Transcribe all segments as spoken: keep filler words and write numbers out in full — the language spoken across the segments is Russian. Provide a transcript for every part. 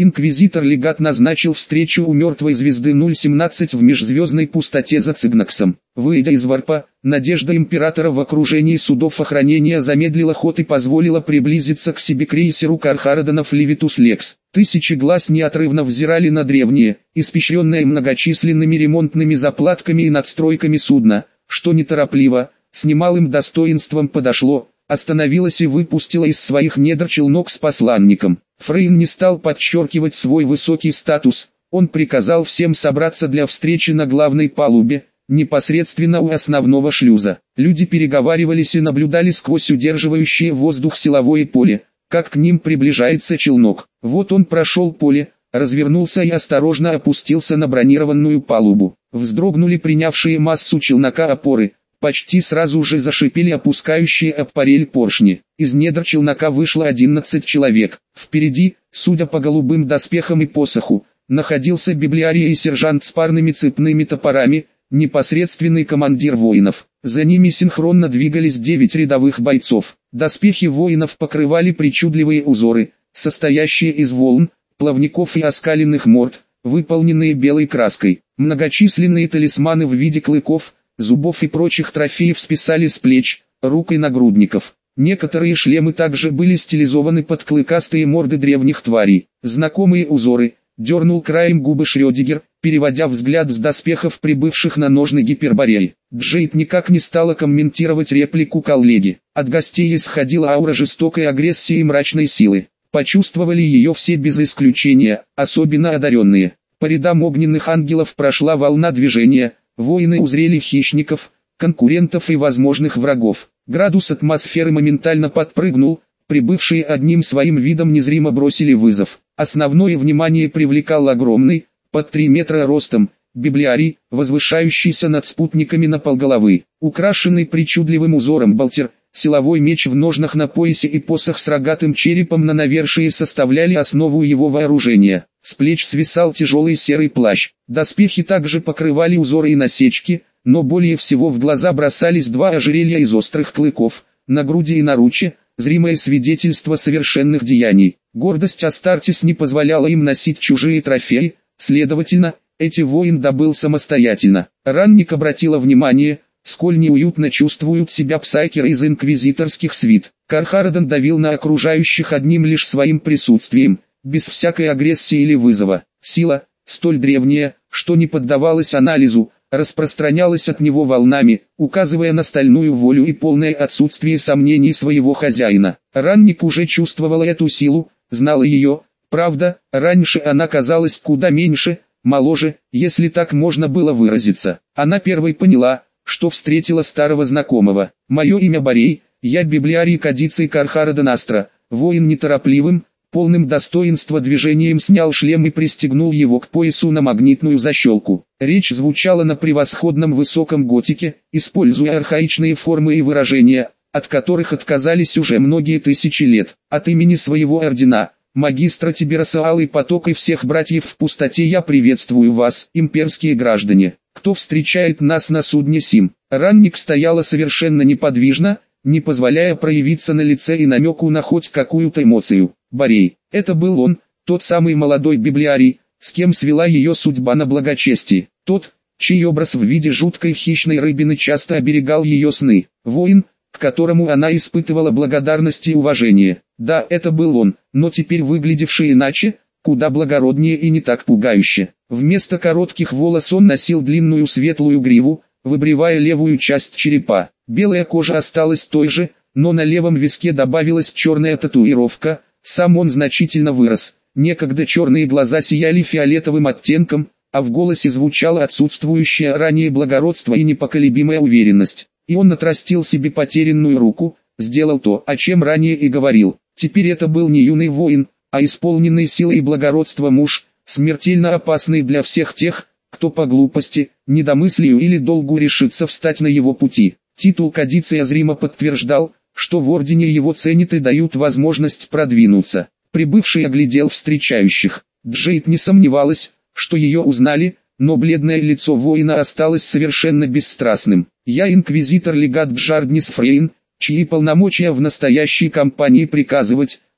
Инквизитор-легат назначил встречу у мертвой звезды ноль семнадцать в межзвездной пустоте за Цигнаксом. Выйдя из варпа, надежда императора в окружении судов охранения замедлила ход и позволила приблизиться к себе крейсеру Кархараденов Левитус Лекс. Тысячи глаз неотрывно взирали на древнее, испещренное многочисленными ремонтными заплатками и надстройками судна, что неторопливо, с немалым достоинством подошло, остановилась и выпустила из своих недр челнок с посланником. Фрейн не стал подчеркивать свой высокий статус, он приказал всем собраться для встречи на главной палубе, непосредственно у основного шлюза. Люди переговаривались и наблюдали сквозь удерживающее воздух силовое поле, как к ним приближается челнок. Вот он прошел поле, развернулся и осторожно опустился на бронированную палубу. Вздрогнули принявшие массу челнока опоры. Почти сразу же зашипели опускающие об парель поршни. Из недр челнока вышло одиннадцать человек. Впереди, судя по голубым доспехам и посоху, находился библиарий и сержант с парными цепными топорами, непосредственный командир воинов. За ними синхронно двигались девять рядовых бойцов. Доспехи воинов покрывали причудливые узоры, состоящие из волн, плавников и оскаленных морд, выполненные белой краской. Многочисленные талисманы в виде клыков, зубов и прочих трофеев списали с плеч, рук и нагрудников. Некоторые шлемы также были стилизованы под клыкастые морды древних тварей. Знакомые узоры, дернул краем губы Шрёдингер, переводя взгляд с доспехов прибывших на ножны Гипербореи. Джейд никак не стала комментировать реплику коллеги. От гостей исходила аура жестокой агрессии и мрачной силы. Почувствовали ее все без исключения, особенно одаренные. По рядам огненных ангелов прошла волна движения. Воины узрели хищников, конкурентов и возможных врагов. Градус атмосферы моментально подпрыгнул, прибывшие одним своим видом незримо бросили вызов. Основное внимание привлекал огромный, под три метра ростом, библиарий, возвышающийся над спутниками на полголовы. Украшенный причудливым узором болтер, силовой меч в ножнах на поясе и посох с рогатым черепом на навершии составляли основу его вооружения. С плеч свисал тяжелый серый плащ. Доспехи также покрывали узоры и насечки, но более всего в глаза бросались два ожерелья из острых клыков, на груди и наруче, зримое свидетельство совершенных деяний. Гордость Астартес не позволяла им носить чужие трофеи, следовательно, эти воин добыл самостоятельно. Ранник обратила внимание, сколь неуютно чувствуют себя псайкеры из инквизиторских свит. Кархараден давил на окружающих одним лишь своим присутствием, без всякой агрессии или вызова. Сила, столь древняя, что не поддавалась анализу, распространялась от него волнами, указывая на стальную волю и полное отсутствие сомнений своего хозяина. Ранник уже чувствовал эту силу, знал ее, правда, раньше она казалась куда меньше, моложе, если так можно было выразиться. Она первой поняла, что встретила старого знакомого. «Мое имя Борей, я библиарий Кадиций Кархараден Астра». Воин неторопливым, полным достоинства движением снял шлем и пристегнул его к поясу на магнитную защелку. Речь звучала на превосходном высоком готике, используя архаичные формы и выражения, от которых отказались уже многие тысячи лет. От имени своего ордена, магистра Тибераса Алый Поток и всех братьев в пустоте, я приветствую вас, имперские граждане. Кто встречает нас на судне Сим? Ранник стояла совершенно неподвижно, не позволяя проявиться на лице и намеку на хоть какую-то эмоцию. Борей, это был он, тот самый молодой библиарий, с кем свела ее судьба на благочестие. Тот, чей образ в виде жуткой хищной рыбины часто оберегал ее сны. Воин, к которому она испытывала благодарность и уважение. Да, это был он, но теперь выглядевший иначе, куда благороднее и не так пугающе. Вместо коротких волос он носил длинную светлую гриву, выбривая левую часть черепа. Белая кожа осталась той же, но на левом виске добавилась черная татуировка. Сам он значительно вырос. Некогда черные глаза сияли фиолетовым оттенком, а в голосе звучало отсутствующее ранее благородство и непоколебимая уверенность. И он отрастил себе потерянную руку, сделал то, о чем ранее и говорил. Теперь это был не юный воин, а исполненный силой и благородства муж, смертельно опасный для всех тех, кто по глупости, недомыслию или долгу решится встать на его пути. Титул Кадиция зримо подтверждал, что в ордене его ценят и дают возможность продвинуться. Прибывший оглядел встречающих. Джейд не сомневалась, что ее узнали, но бледное лицо воина осталось совершенно бесстрастным. «Я инквизитор-легат Джарднис Фрейн, чьи полномочия в настоящей кампании приказывать,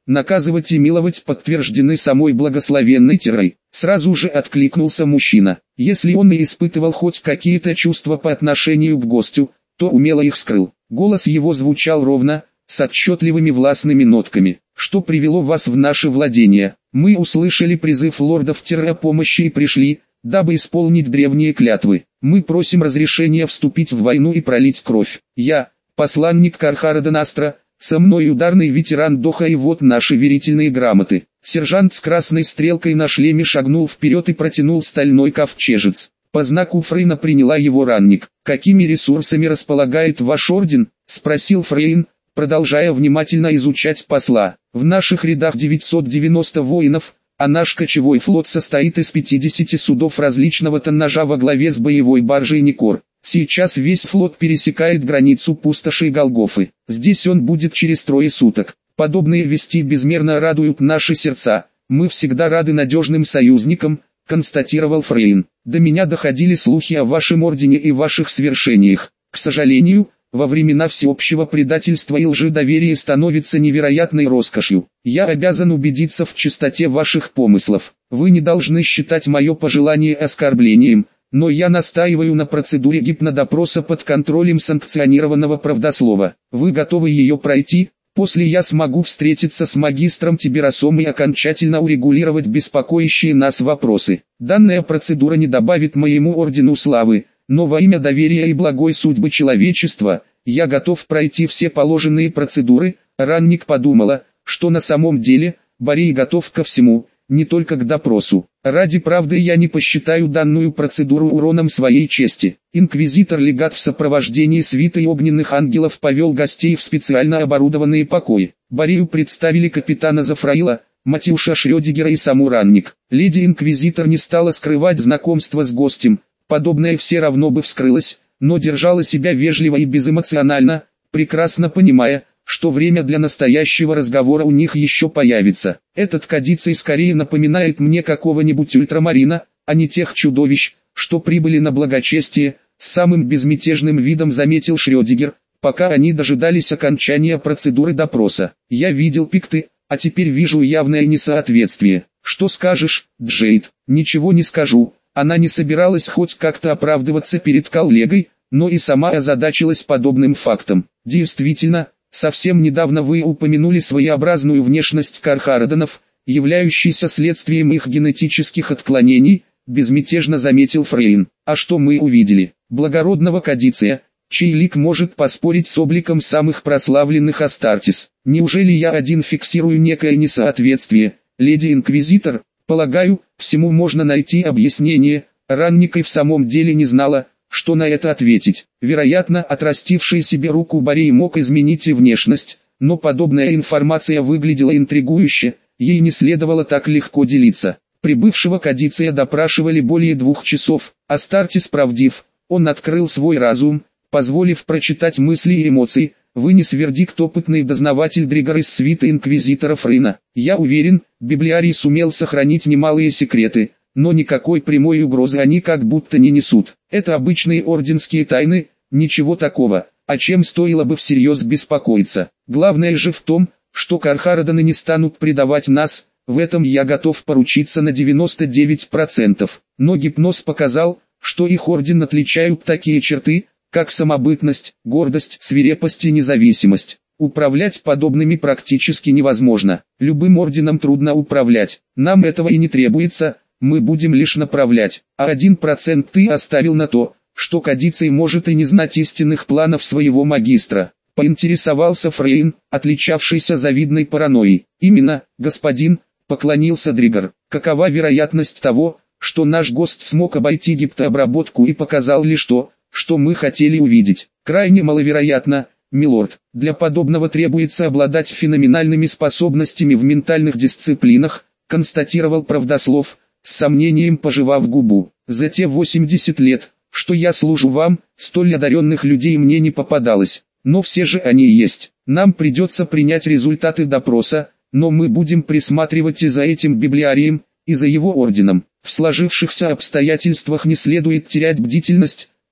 наказывать и миловать подтверждены самой благословенной Терой. Сразу же откликнулся мужчина. Если он и испытывал хоть какие-то чувства по отношению к гостю, то умело их скрыл. Голос его звучал ровно, с отчетливыми властными нотками. Что привело вас в наше владение? Мы услышали призыв лордов Теры о помощи и пришли, дабы исполнить древние клятвы. Мы просим разрешения вступить в войну и пролить кровь. Я, посланник Кархара Настра, со мной ударный ветеран Доха, и вот наши верительные грамоты. Сержант с красной стрелкой на шлеме шагнул вперед и протянул стальной ковчежец. По знаку Фрейна приняла его ранник. «Какими ресурсами располагает ваш орден?» — спросил Фрейн, продолжая внимательно изучать посла. «В наших рядах девятьсот девяносто воинов, а наш кочевой флот состоит из пятидесяти судов различного тоннажа во главе с боевой баржей Никор. Сейчас весь флот пересекает границу пустоши Голгофы. Здесь он будет через трое суток. Подобные вести безмерно радуют наши сердца. Мы всегда рады надежным союзникам», — констатировал Фрейн. «До меня доходили слухи о вашем ордене и ваших свершениях. К сожалению, во времена всеобщего предательства и лжи доверие становится невероятной роскошью. Я обязан убедиться в чистоте ваших помыслов. Вы не должны считать мое пожелание оскорблением, но я настаиваю на процедуре гипнодопроса под контролем санкционированного правдослова. Вы готовы ее пройти? После я смогу встретиться с магистром Тиберасом и окончательно урегулировать беспокоящие нас вопросы. Данная процедура не добавит моему ордену славы, но во имя доверия и благой судьбы человечества, я готов пройти все положенные процедуры». Ранник подумала, что на самом деле, Борей готов ко всему, не только к допросу. «Ради правды я не посчитаю данную процедуру уроном своей чести». Инквизитор-легат в сопровождении свиты огненных ангелов повел гостей в специально оборудованные покои. Борею представили капитана Зафраила, Матюша Шрёдигера и саму Ранник. Леди-инквизитор не стала скрывать знакомство с гостем. Подобное все равно бы вскрылось, но держала себя вежливо и безэмоционально, прекрасно понимая, что время для настоящего разговора у них еще появится. «Этот кадицей скорее напоминает мне какого-нибудь ультрамарина, а не тех чудовищ, что прибыли на благочестие», — с самым безмятежным видом заметил Шрёдигер, пока они дожидались окончания процедуры допроса. «Я видел пикты, а теперь вижу явное несоответствие. Что скажешь, Джейд?» «Ничего не скажу». Она не собиралась хоть как-то оправдываться перед коллегой, но и сама озадачилась подобным фактом. «Действительно, совсем недавно вы упомянули своеобразную внешность Кархарадонов, являющуюся следствием их генетических отклонений», — безмятежно заметил Фрейн. «А что мы увидели? Благородного кадиция, чей лик может поспорить с обликом самых прославленных Астартес. Неужели я один фиксирую некое несоответствие, леди-инквизитор?» «Полагаю, всему можно найти объяснение». Ранник и в самом деле не знала, что на это ответить. Вероятно, отрастивший себе руку Борей мог изменить и внешность, но подобная информация выглядела интригующе, ей не следовало так легко делиться. Прибывшего кадиция допрашивали более двух часов. Астартес правдив, он открыл свой разум, позволив прочитать мысли и эмоции, вынес вердикт опытный дознаватель Дригор из свиты инквизитора Фрейна. «Я уверен, библиарий сумел сохранить немалые секреты, но никакой прямой угрозы они как будто не несут. Это обычные орденские тайны, ничего такого, о чем стоило бы всерьез беспокоиться. Главное же в том, что Кархарадоны не станут предавать нас, в этом я готов поручиться на девяносто девять процентов. Но гипноз показал, что их орден отличают такие черты, как самобытность, гордость, свирепость и независимость. Управлять подобными практически невозможно. Любым орденом трудно управлять. Нам этого и не требуется, мы будем лишь направлять. А один процент ты оставил на то, что кадицей может и не знать истинных планов своего магистра. Поинтересовался Фрейн, отличавшийся завидной паранойей. «Именно, господин», — поклонился Дригор. «Какова вероятность того, что наш гость смог обойти гиптообработку и показал лишь то, что мы хотели увидеть?» «Крайне маловероятно, милорд. Для подобного требуется обладать феноменальными способностями в ментальных дисциплинах», констатировал правдослов, с сомнением пожевав губу. «За те восемьдесят лет, что я служу вам, столь одаренных людей мне не попадалось. Но все же они есть. Нам придется принять результаты допроса, но мы будем присматривать и за этим библиарием, и за его орденом. В сложившихся обстоятельствах не следует терять бдительность»,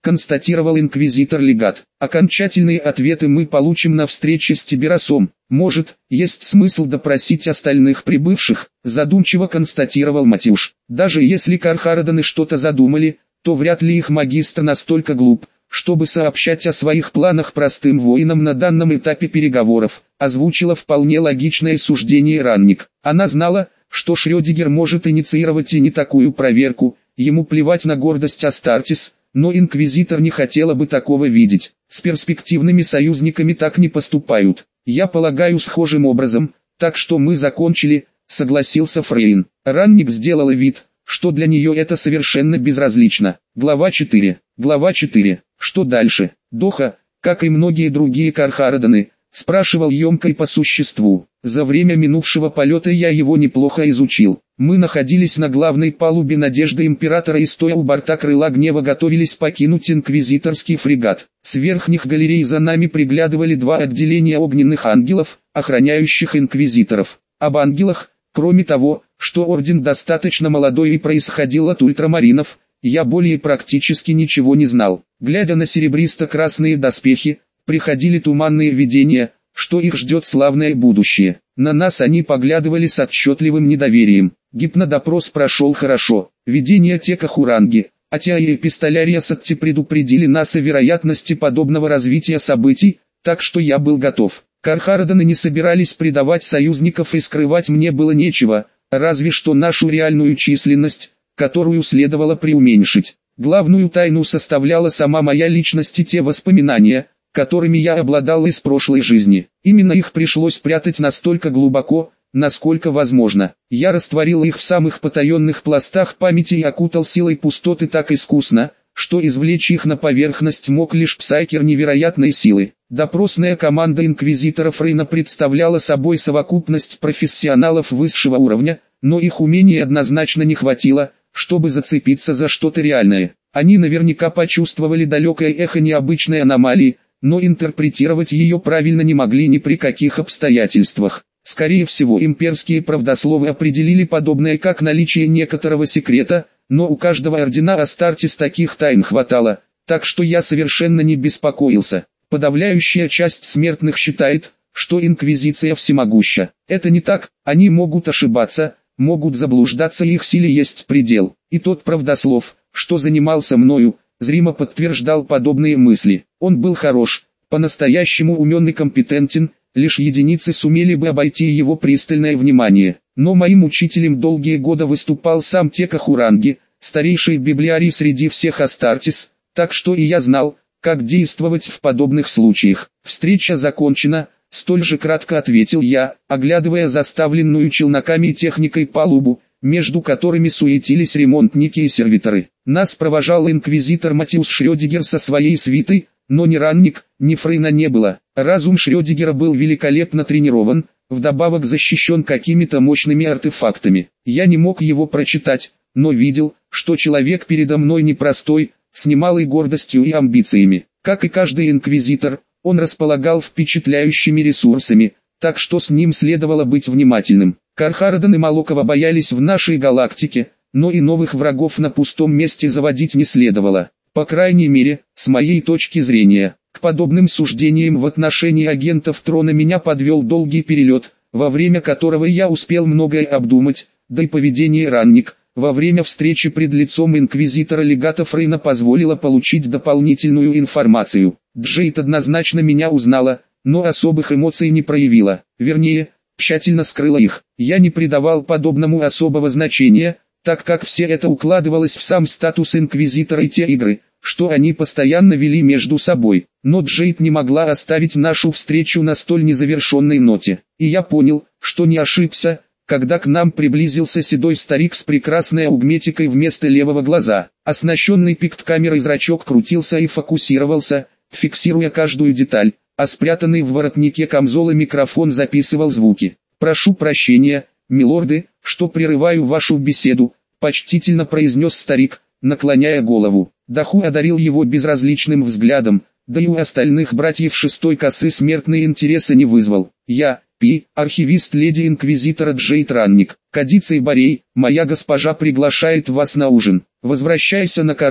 констатировал инквизитор-легат. Окончательные ответы мы получим на встрече с Тиберасом. Может, есть смысл допросить остальных прибывших, задумчиво констатировал Матюш. Даже если Кархараданы что-то задумали, то вряд ли их магистр настолько глуп, чтобы сообщать о своих планах простым воинам на данном этапе переговоров, озвучила вполне логичное суждение Ранник. Она знала, что Шрёдингер может инициировать и не такую проверку, ему плевать на гордость Астартес, но инквизитор не хотела бы такого видеть. С перспективными союзниками так не поступают. Я полагаю, схожим образом, так что мы закончили, согласился Фрейн. Ранник сделала вид, что для нее это совершенно безразлично. Глава четыре. Глава четыре. Что дальше? Доха, как и многие другие Кархараданы, спрашивал емко и по существу. За время минувшего полета я его неплохо изучил. Мы находились на главной палубе Надежды Императора и стоя у борта крыла гнева готовились покинуть инквизиторский фрегат. С верхних галерей за нами приглядывали два отделения огненных ангелов, охраняющих инквизиторов. Об ангелах, кроме того, что орден достаточно молодой и происходил от ультрамаринов, я более практически ничего не знал. Глядя на серебристо-красные доспехи, приходили туманные видения, что их ждет славное будущее. На нас они поглядывали с отчетливым недоверием. Гипнодопрос прошел хорошо. Видения Текахуранги, Атиа и Эпистолярия Сатти предупредили нас о вероятности подобного развития событий, так что я был готов. Кархараданы не собирались предавать союзников и скрывать мне было нечего, разве что нашу реальную численность, которую следовало преуменьшить. Главную тайну составляла сама моя личность и те воспоминания, которыми я обладал из прошлой жизни. Именно их пришлось прятать настолько глубоко, насколько возможно. Я растворил их в самых потаенных пластах памяти и окутал силой пустоты так искусно, что извлечь их на поверхность мог лишь псайкер невероятной силы. Допросная команда инквизиторов Рейна представляла собой совокупность профессионалов высшего уровня, но их умений однозначно не хватило, чтобы зацепиться за что-то реальное. Они наверняка почувствовали далекое эхо необычной аномалии, но интерпретировать ее правильно не могли ни при каких обстоятельствах. Скорее всего, имперские правдословы определили подобное как наличие некоторого секрета, но у каждого ордена Астартес таких тайн хватало, так что я совершенно не беспокоился. Подавляющая часть смертных считает, что инквизиция всемогуща. Это не так, они могут ошибаться, могут заблуждаться, и их силе есть предел. И тот правдослов, что занимался мною, зримо подтверждал подобные мысли. Он был хорош, по-настоящему умен и компетентен, лишь единицы сумели бы обойти его пристальное внимание. Но моим учителем долгие годы выступал сам Текахуранги, старейший библиарий среди всех Астартес, так что и я знал, как действовать в подобных случаях. Встреча закончена, столь же кратко ответил я, оглядывая заставленную челноками и техникой палубу, между которыми суетились ремонтники и сервиторы. Нас провожал инквизитор Матиус Шрёдингер со своей свитой, но ни Ранник, ни Фрейна не было. Разум Шрёдингера был великолепно тренирован, вдобавок защищен какими-то мощными артефактами. Я не мог его прочитать, но видел, что человек передо мной непростой, с немалой гордостью и амбициями. Как и каждый инквизитор, он располагал впечатляющими ресурсами, так что с ним следовало быть внимательным. Кархараданы Молокова боялись в нашей галактике, но и новых врагов на пустом месте заводить не следовало. По крайней мере, с моей точки зрения. К подобным суждениям в отношении агентов Трона меня подвел долгий перелет, во время которого я успел многое обдумать, да и поведение Ранник, во время встречи пред лицом инквизитора-легата Фрейна позволило получить дополнительную информацию. Джейд однозначно меня узнала, но особых эмоций не проявила, вернее, тщательно скрыла их. Я не придавал подобному особого значения, так как все это укладывалось в сам статус инквизитора и те игры, что они постоянно вели между собой. Но Джейд не могла оставить нашу встречу на столь незавершенной ноте. И я понял, что не ошибся, когда к нам приблизился седой старик с прекрасной аугметикой вместо левого глаза. Оснащенный пикт-камерой зрачок крутился и фокусировался, фиксируя каждую деталь, а спрятанный в воротнике камзола микрофон записывал звуки. «Прошу прощения, милорды, что прерываю вашу беседу», — почтительно произнес старик, наклоняя голову. Даху одарил его безразличным взглядом, да и у остальных братьев шестой косы смертные интересы не вызвал. «Я, Пи, архивист леди инквизитора Джейд Ранник, Кадицей Борей, моя госпожа приглашает вас на ужин. Возвращайся на корабль,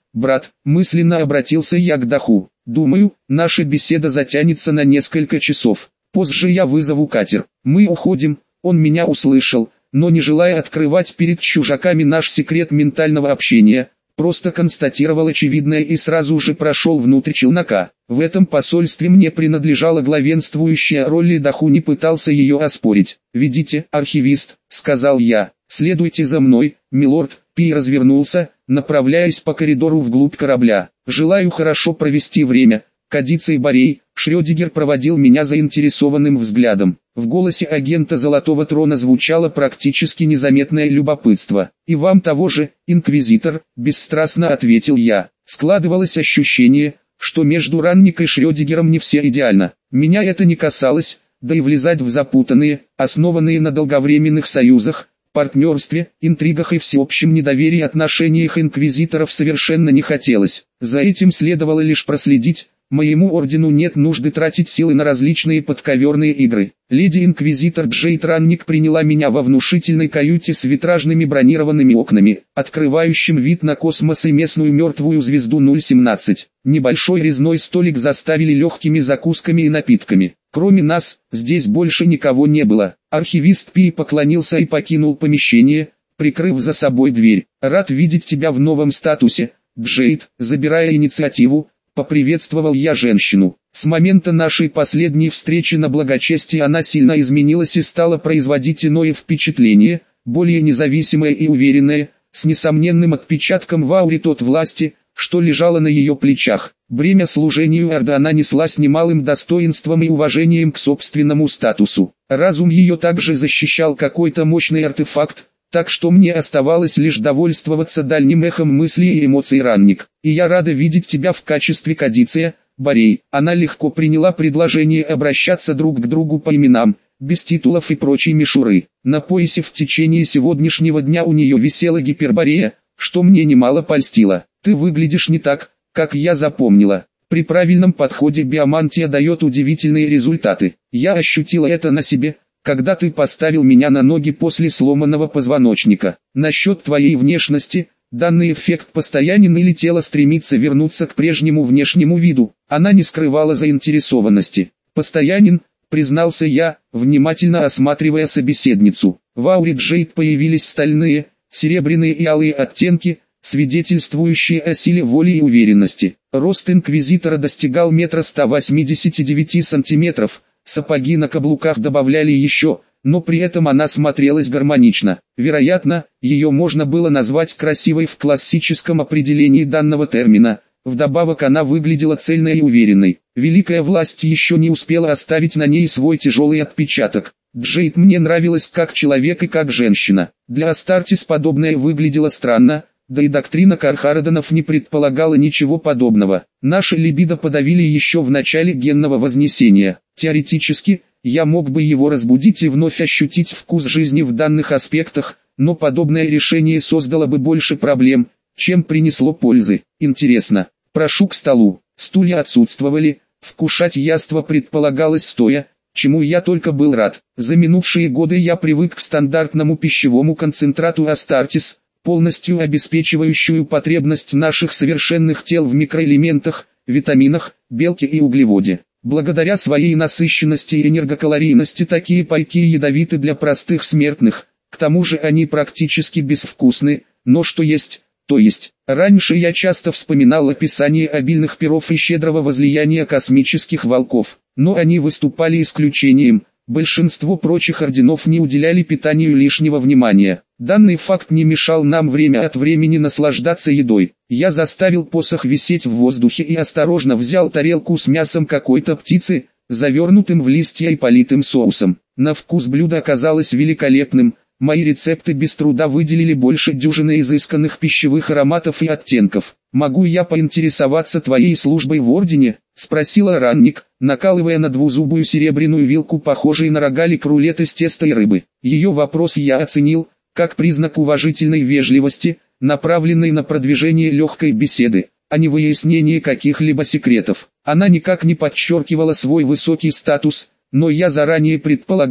брат, мысленно обратился я к Даху. Думаю, наша беседа затянется на несколько часов. Позже я вызову катер. Мы уходим. Он меня услышал, но не желая открывать перед чужаками наш секрет ментального общения, просто констатировал очевидное и сразу же прошел внутрь челнока. В этом посольстве мне принадлежала главенствующая роль, и Даху не пытался ее оспорить. «Ведите, архивист», — сказал я, — «следуйте за мной, милорд». Пи развернулся, направляясь по коридору вглубь корабля. «Желаю хорошо провести время, Кадиций Борей». Шрёдингер проводил меня заинтересованным взглядом. В голосе агента Золотого Трона звучало практически незаметное любопытство. «И вам того же, инквизитор», — бесстрастно ответил я. Складывалось ощущение, что между Ранник и Шрёдингером не все идеально. Меня это не касалось, да и влезать в запутанные, основанные на долговременных союзах, партнерстве, интригах и всеобщем недоверии отношениях инквизиторов совершенно не хотелось. За этим следовало лишь проследить. Моему ордену нет нужды тратить силы на различные подковерные игры. Леди-инквизитор Джейд Ранник приняла меня во внушительной каюте с витражными бронированными окнами, открывающим вид на космос и местную мертвую звезду ноль семнадцать. Небольшой резной столик заставили легкими закусками и напитками. Кроме нас, здесь больше никого не было. Архивист Пи поклонился и покинул помещение, прикрыв за собой дверь. «Рад видеть тебя в новом статусе, Джейд», забирая инициативу. Поприветствовал я женщину. С момента нашей последней встречи на благочестии она сильно изменилась и стала производить иное впечатление, более независимое и уверенное, с несомненным отпечатком в ауре тот власти, что лежало на ее плечах. Бремя служению Орды она несла с немалым достоинством и уважением к собственному статусу. Разум ее также защищал какой-то мощный артефакт, так что мне оставалось лишь довольствоваться дальним эхом мыслей и эмоций Ранник. «И я рада видеть тебя в качестве Кадиция, Борей». Она легко приняла предложение обращаться друг к другу по именам, без титулов и прочей мишуры. На поясе в течение сегодняшнего дня у нее висела гиперборея, что мне немало польстило. «Ты выглядишь не так, как я запомнила». При правильном подходе биомантия дает удивительные результаты. Я ощутила это на себе, когда ты поставил меня на ноги после сломанного позвоночника. Насчет твоей внешности, данный эффект постоянен или тело стремится вернуться к прежнему внешнему виду. Она не скрывала заинтересованности. «Постоянен», признался я, внимательно осматривая собеседницу. В ауре Джейд появились стальные, серебряные и алые оттенки, свидетельствующие о силе воли и уверенности. Рост инквизитора достигал метра ста восьмидесяти девяти сантиметров. Сапоги на каблуках добавляли еще, но при этом она смотрелась гармонично. Вероятно, ее можно было назвать красивой в классическом определении данного термина. Вдобавок она выглядела цельной и уверенной. Великая власть еще не успела оставить на ней свой тяжелый отпечаток. Джейд мне нравилась как человек и как женщина. Для Астартис подобное выглядело странно, да и доктрина Кархарадонов не предполагала ничего подобного. Наши либидо подавили еще в начале генного вознесения. Теоретически, я мог бы его разбудить и вновь ощутить вкус жизни в данных аспектах, но подобное решение создало бы больше проблем, чем принесло пользы. Интересно. Прошу к столу. Стулья отсутствовали, вкушать яство предполагалось стоя, чему я только был рад. За минувшие годы я привык к стандартному пищевому концентрату Астартис, полностью обеспечивающую потребность наших совершенных тел в микроэлементах, витаминах, белке и углеводе. Благодаря своей насыщенности и энергокалорийности такие пайки ядовиты для простых смертных, к тому же они практически безвкусны, но что есть, то есть. Раньше я часто вспоминал описание обильных перов и щедрого возлияния космических волков, но они выступали исключением. Большинство прочих орденов не уделяли питанию лишнего внимания. Данный факт не мешал нам время от времени наслаждаться едой. Я заставил посох висеть в воздухе и осторожно взял тарелку с мясом какой-то птицы, завернутым в листья и политым соусом. На вкус блюдо оказалось великолепным. Мои рецепты без труда выделили больше дюжины изысканных пищевых ароматов и оттенков. «Могу я поинтересоваться твоей службой в Ордене?» — спросила Ранник, накалывая на двузубую серебряную вилку, похожей на рогалик, рулет из теста и рыбы. Ее вопрос я оценил, как признак уважительной вежливости, направленной на продвижение легкой беседы, а не выяснение каких-либо секретов. Она никак не подчеркивала свой высокий статус, но я заранее предполагал,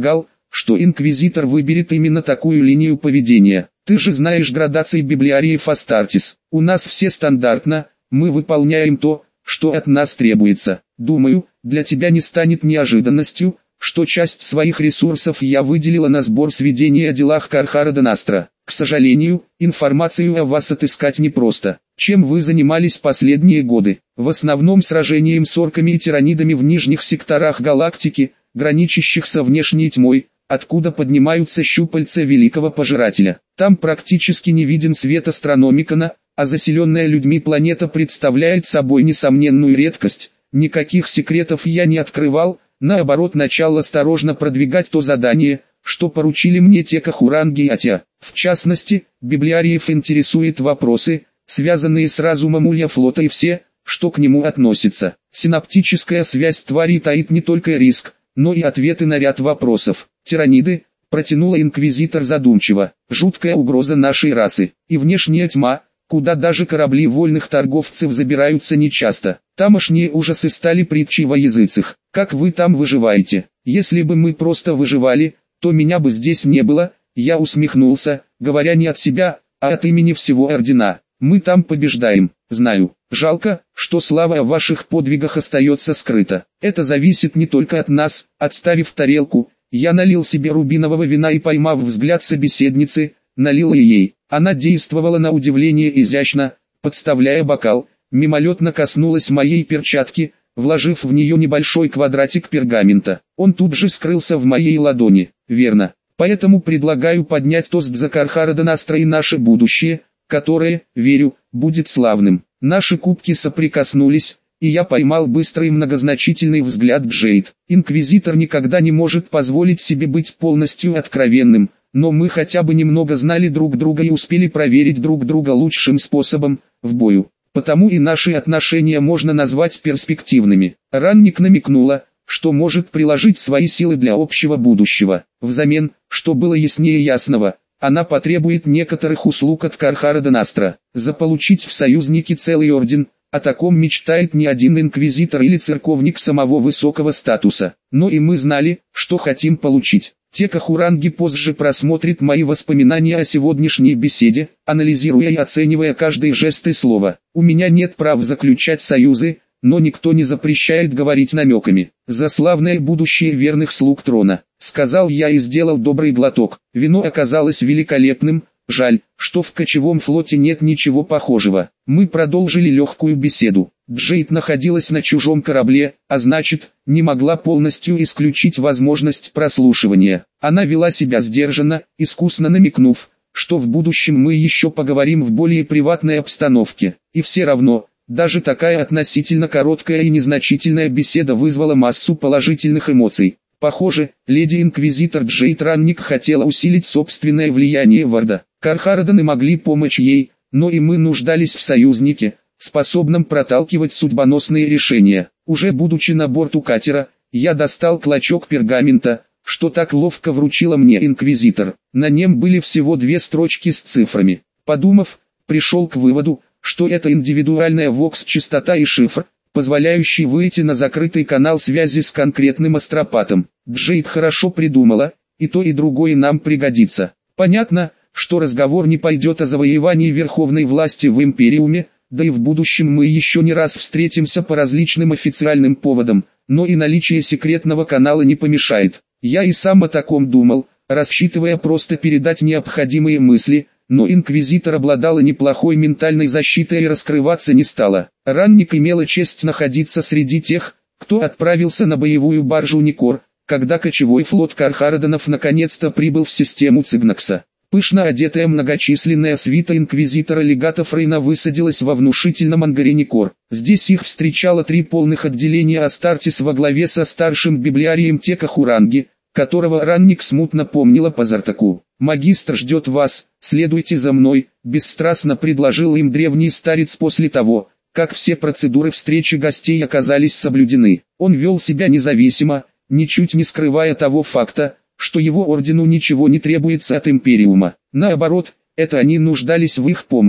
что инквизитор выберет именно такую линию поведения. Ты же знаешь градации библиариев Астартес. У нас все стандартно, мы выполняем то, что от нас требуется. Думаю, для тебя не станет неожиданностью, что часть своих ресурсов я выделила на сбор сведений о делах Кархара де Настра. К сожалению, информацию о вас отыскать непросто. Чем вы занимались последние годы? В основном сражением с орками и тиранидами в нижних секторах галактики, граничащих со внешней тьмой, откуда поднимаются щупальца Великого Пожирателя. Там практически не виден свет астрономикона, а заселенная людьми планета представляет собой несомненную редкость. Никаких секретов я не открывал, наоборот начал осторожно продвигать то задание, что поручили мне Текахуранги и Атя. В частности, библиариев интересуют вопросы, связанные с разумом Улья-флота и все, что к нему относится. Синаптическая связь твари таит не только риск, но и ответы на ряд вопросов. Тираниды, протянула инквизитор задумчиво, жуткая угроза нашей расы, и внешняя тьма, куда даже корабли вольных торговцев забираются нечасто. Тамошние ужасы стали притчей во языцах. Как вы там выживаете? Если бы мы просто выживали, то меня бы здесь не было. Я усмехнулся, говоря не от себя, а от имени всего ордена. Мы там побеждаем, знаю. Жалко, что слава о ваших подвигах остается скрыта. Это зависит не только от нас. Отставив тарелку, я налил себе рубинового вина и, поймав взгляд собеседницы, налил и ей. Она действовала на удивление изящно, подставляя бокал, мимолетно коснулась моей перчатки, вложив в нее небольшой квадратик пергамента. Он тут же скрылся в моей ладони. Верно. Поэтому предлагаю поднять тост за Кархара де Настра и наше будущее, которое, верю, будет славным. Наши кубки соприкоснулись, и я поймал быстрый и многозначительный взгляд Джейд. Инквизитор никогда не может позволить себе быть полностью откровенным, но мы хотя бы немного знали друг друга и успели проверить друг друга лучшим способом, в бою. Потому и наши отношения можно назвать перспективными. Ранник намекнула, что может приложить свои силы для общего будущего. Взамен, что было яснее ясного, она потребует некоторых услуг от Кархара де Настра. Заполучить в союзники целый орден, о таком мечтает не один инквизитор или церковник самого высокого статуса. Но и мы знали, что хотим получить. Текахуранги позже просмотрит мои воспоминания о сегодняшней беседе, анализируя и оценивая каждый жест и слово. У меня нет прав заключать союзы, но никто не запрещает говорить намеками. За славное будущее верных слуг трона, сказал я и сделал добрый глоток. Вино оказалось великолепным, жаль, что в кочевом флоте нет ничего похожего. Мы продолжили легкую беседу. Джейд находилась на чужом корабле, а значит, не могла полностью исключить возможность прослушивания. Она вела себя сдержанно, искусно намекнув, что в будущем мы еще поговорим в более приватной обстановке. И все равно, даже такая относительно короткая и незначительная беседа вызвала массу положительных эмоций. Похоже, леди-инквизитор Джейд Ранник хотела усилить собственное влияние в Орда. Кархарадены могли помочь ей, но и мы нуждались в союзнике, способном проталкивать судьбоносные решения. Уже будучи на борту катера, я достал клочок пергамента, что так ловко вручила мне инквизитор. На нем были всего две строчки с цифрами. Подумав, пришел к выводу, что это индивидуальная вокс-частота и шифр, позволяющий выйти на закрытый канал связи с конкретным астропатом. Джейд хорошо придумала, и то и другое нам пригодится. Понятно, что разговор не пойдет о завоевании верховной власти в Империуме, да и в будущем мы еще не раз встретимся по различным официальным поводам, но и наличие секретного канала не помешает. Я и сам о таком думал, рассчитывая просто передать необходимые мысли, но инквизитор обладала неплохой ментальной защитой и раскрываться не стала. Ранник имела честь находиться среди тех, кто отправился на боевую баржу Никор, когда кочевой флот Кархараденов наконец-то прибыл в систему Цигнакса. Пышно одетая многочисленная свита инквизитора-легата Фрейна высадилась во внушительном ангаре Никор. Здесь их встречало три полных отделения Астартес во главе со старшим библиарием Текахуранги, которого Ранник смутно помнила по Зартаку. «Магистр ждет вас, следуйте за мной», — бесстрастно предложил им древний старец после того, как все процедуры встречи гостей оказались соблюдены. Он вел себя независимо, ничуть не скрывая того факта, что его ордену ничего не требуется от Империума. Наоборот, это они нуждались в их помощи.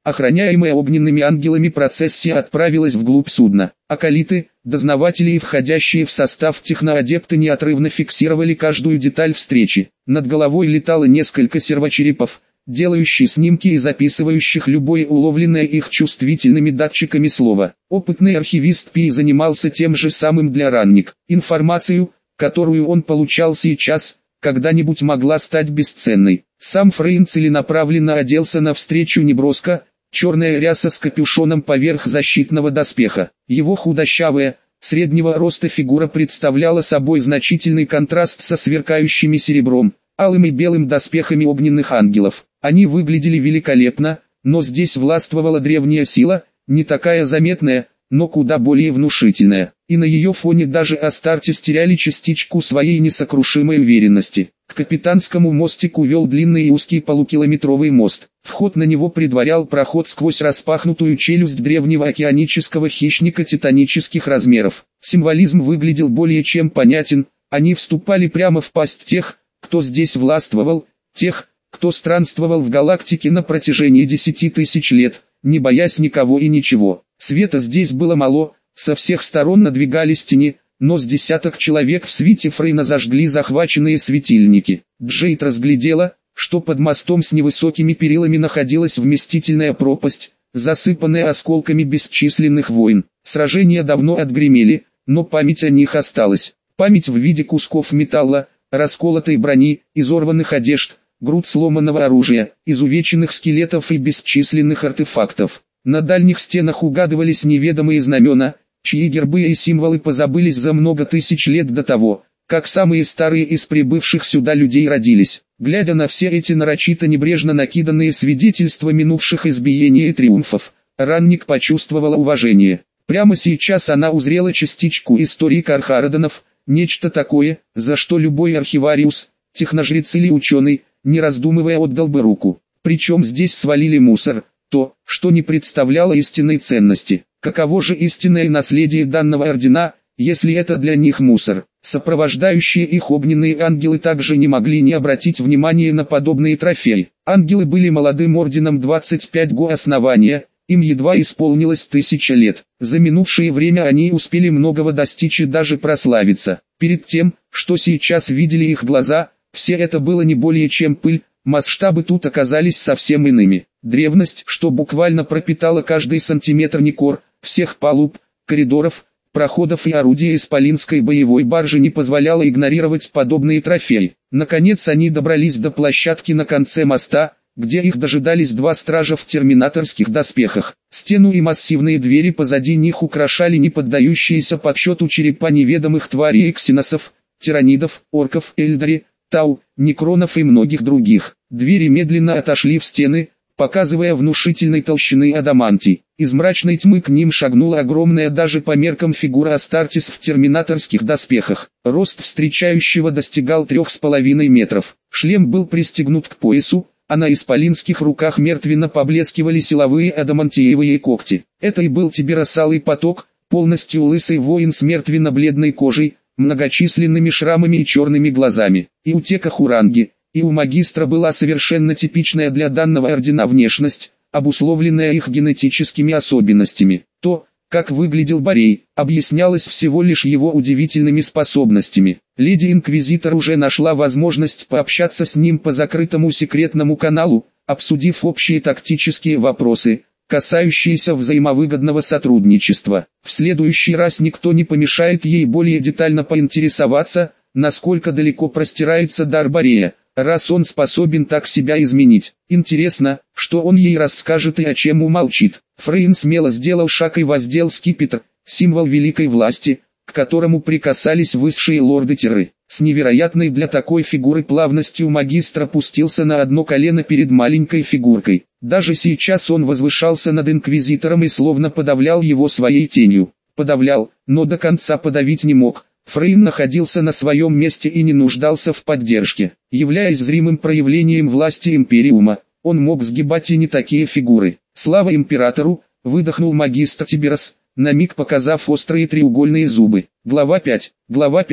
Охраняемая огненными ангелами процессия отправилась вглубь судна. Акалиты, дознаватели и входящие в состав техноадепты неотрывно фиксировали каждую деталь встречи. Над головой летало несколько сервочерепов, делающие снимки и записывающих любое уловленное их чувствительными датчиками слово. Опытный архивист Пи занимался тем же самым для ранник. Информацию, которую он получал сейчас, когда-нибудь могла стать бесценной. Сам Фрейн целенаправленно оделся навстречу неброско, черная ряса с капюшоном поверх защитного доспеха. Его худощавая, среднего роста фигура представляла собой значительный контраст со сверкающими серебром, алым и белым доспехами огненных ангелов. Они выглядели великолепно, но здесь властвовала древняя сила, не такая заметная, но куда более внушительная. И на ее фоне даже Астартес теряли частичку своей несокрушимой уверенности. К капитанскому мостику вел длинный и узкий полукилометровый мост. Вход на него предварял проход сквозь распахнутую челюсть древнего океанического хищника титанических размеров. Символизм выглядел более чем понятен, они вступали прямо в пасть тех, кто здесь властвовал, тех, кто странствовал в галактике на протяжении десяти тысяч лет, не боясь никого и ничего. Света здесь было мало, со всех сторон надвигались тени, но с десяток человек в свите Фрейна зажгли захваченные светильники. Джейд разглядела, что под мостом с невысокими перилами находилась вместительная пропасть, засыпанная осколками бесчисленных войн. Сражения давно отгремели, но память о них осталась. Память в виде кусков металла, расколотой брони, изорванных одежд, груд сломанного оружия, изувеченных скелетов и бесчисленных артефактов. На дальних стенах угадывались неведомые знамена, чьи гербы и символы позабылись за много тысяч лет до того, как самые старые из прибывших сюда людей родились. Глядя на все эти нарочито небрежно накиданные свидетельства минувших избиений и триумфов, Ранник почувствовала уважение. Прямо сейчас она узрела частичку истории Кархарадонов, нечто такое, за что любой архивариус, техножрец или ученый, не раздумывая отдал бы руку. Причем здесь свалили мусор, то, что не представляло истинной ценности. Каково же истинное наследие данного ордена, если это для них мусор? Сопровождающие их огненные ангелы также не могли не обратить внимания на подобные трофеи. Ангелы были молодым орденом двадцать пять го основания, им едва исполнилось тысяча лет. За минувшее время они успели многого достичь и даже прославиться. Перед тем, что сейчас видели их глаза, все это было не более чем пыль, масштабы тут оказались совсем иными. Древность, что буквально пропитала каждый сантиметр Никор, всех палуб, коридоров, проходов и орудий исполинской боевой баржи не позволяла игнорировать подобные трофеи. Наконец они добрались до площадки на конце моста, где их дожидались два стража в терминаторских доспехах. Стену и массивные двери позади них украшали не поддающиеся подсчету черепа неведомых тварей и ксеносов, тиранидов, орков, эльдари, тау, некронов и многих других. Двери медленно отошли в стены, показывая внушительной толщины адамантий. Из мрачной тьмы к ним шагнула огромная даже по меркам фигура Астартес в терминаторских доспехах. Рост встречающего достигал трех с половиной метров. Шлем был пристегнут к поясу, а на исполинских руках мертвенно поблескивали силовые адамантиевые когти. Это и был Тиберасалый поток, полностью лысый воин с мертвенно-бледной кожей, многочисленными шрамами и черными глазами. И у Тека Хуранги, и у магистра была совершенно типичная для данного ордена внешность, обусловленная их генетическими особенностями. То, как выглядел Борей, объяснялось всего лишь его удивительными способностями. Леди-инквизитор уже нашла возможность пообщаться с ним по закрытому секретному каналу, обсудив общие тактические вопросы, касающиеся взаимовыгодного сотрудничества. В следующий раз никто не помешает ей более детально поинтересоваться, насколько далеко простирается дар Борея, раз он способен так себя изменить. Интересно, что он ей расскажет и о чем умолчит. Фрейн смело сделал шаг и воздел скипетр, символ великой власти, к которому прикасались высшие лорды Терры. С невероятной для такой фигуры плавностью магистр опустился на одно колено перед маленькой фигуркой. Даже сейчас он возвышался над инквизитором и словно подавлял его своей тенью. Подавлял, но до конца подавить не мог. Фрейн находился на своем месте и не нуждался в поддержке. Являясь зримым проявлением власти Империума, он мог сгибать и не такие фигуры. «Слава Императору!» — выдохнул магистр Тиберас, на миг показав острые треугольные зубы. Глава пять. Глава пять.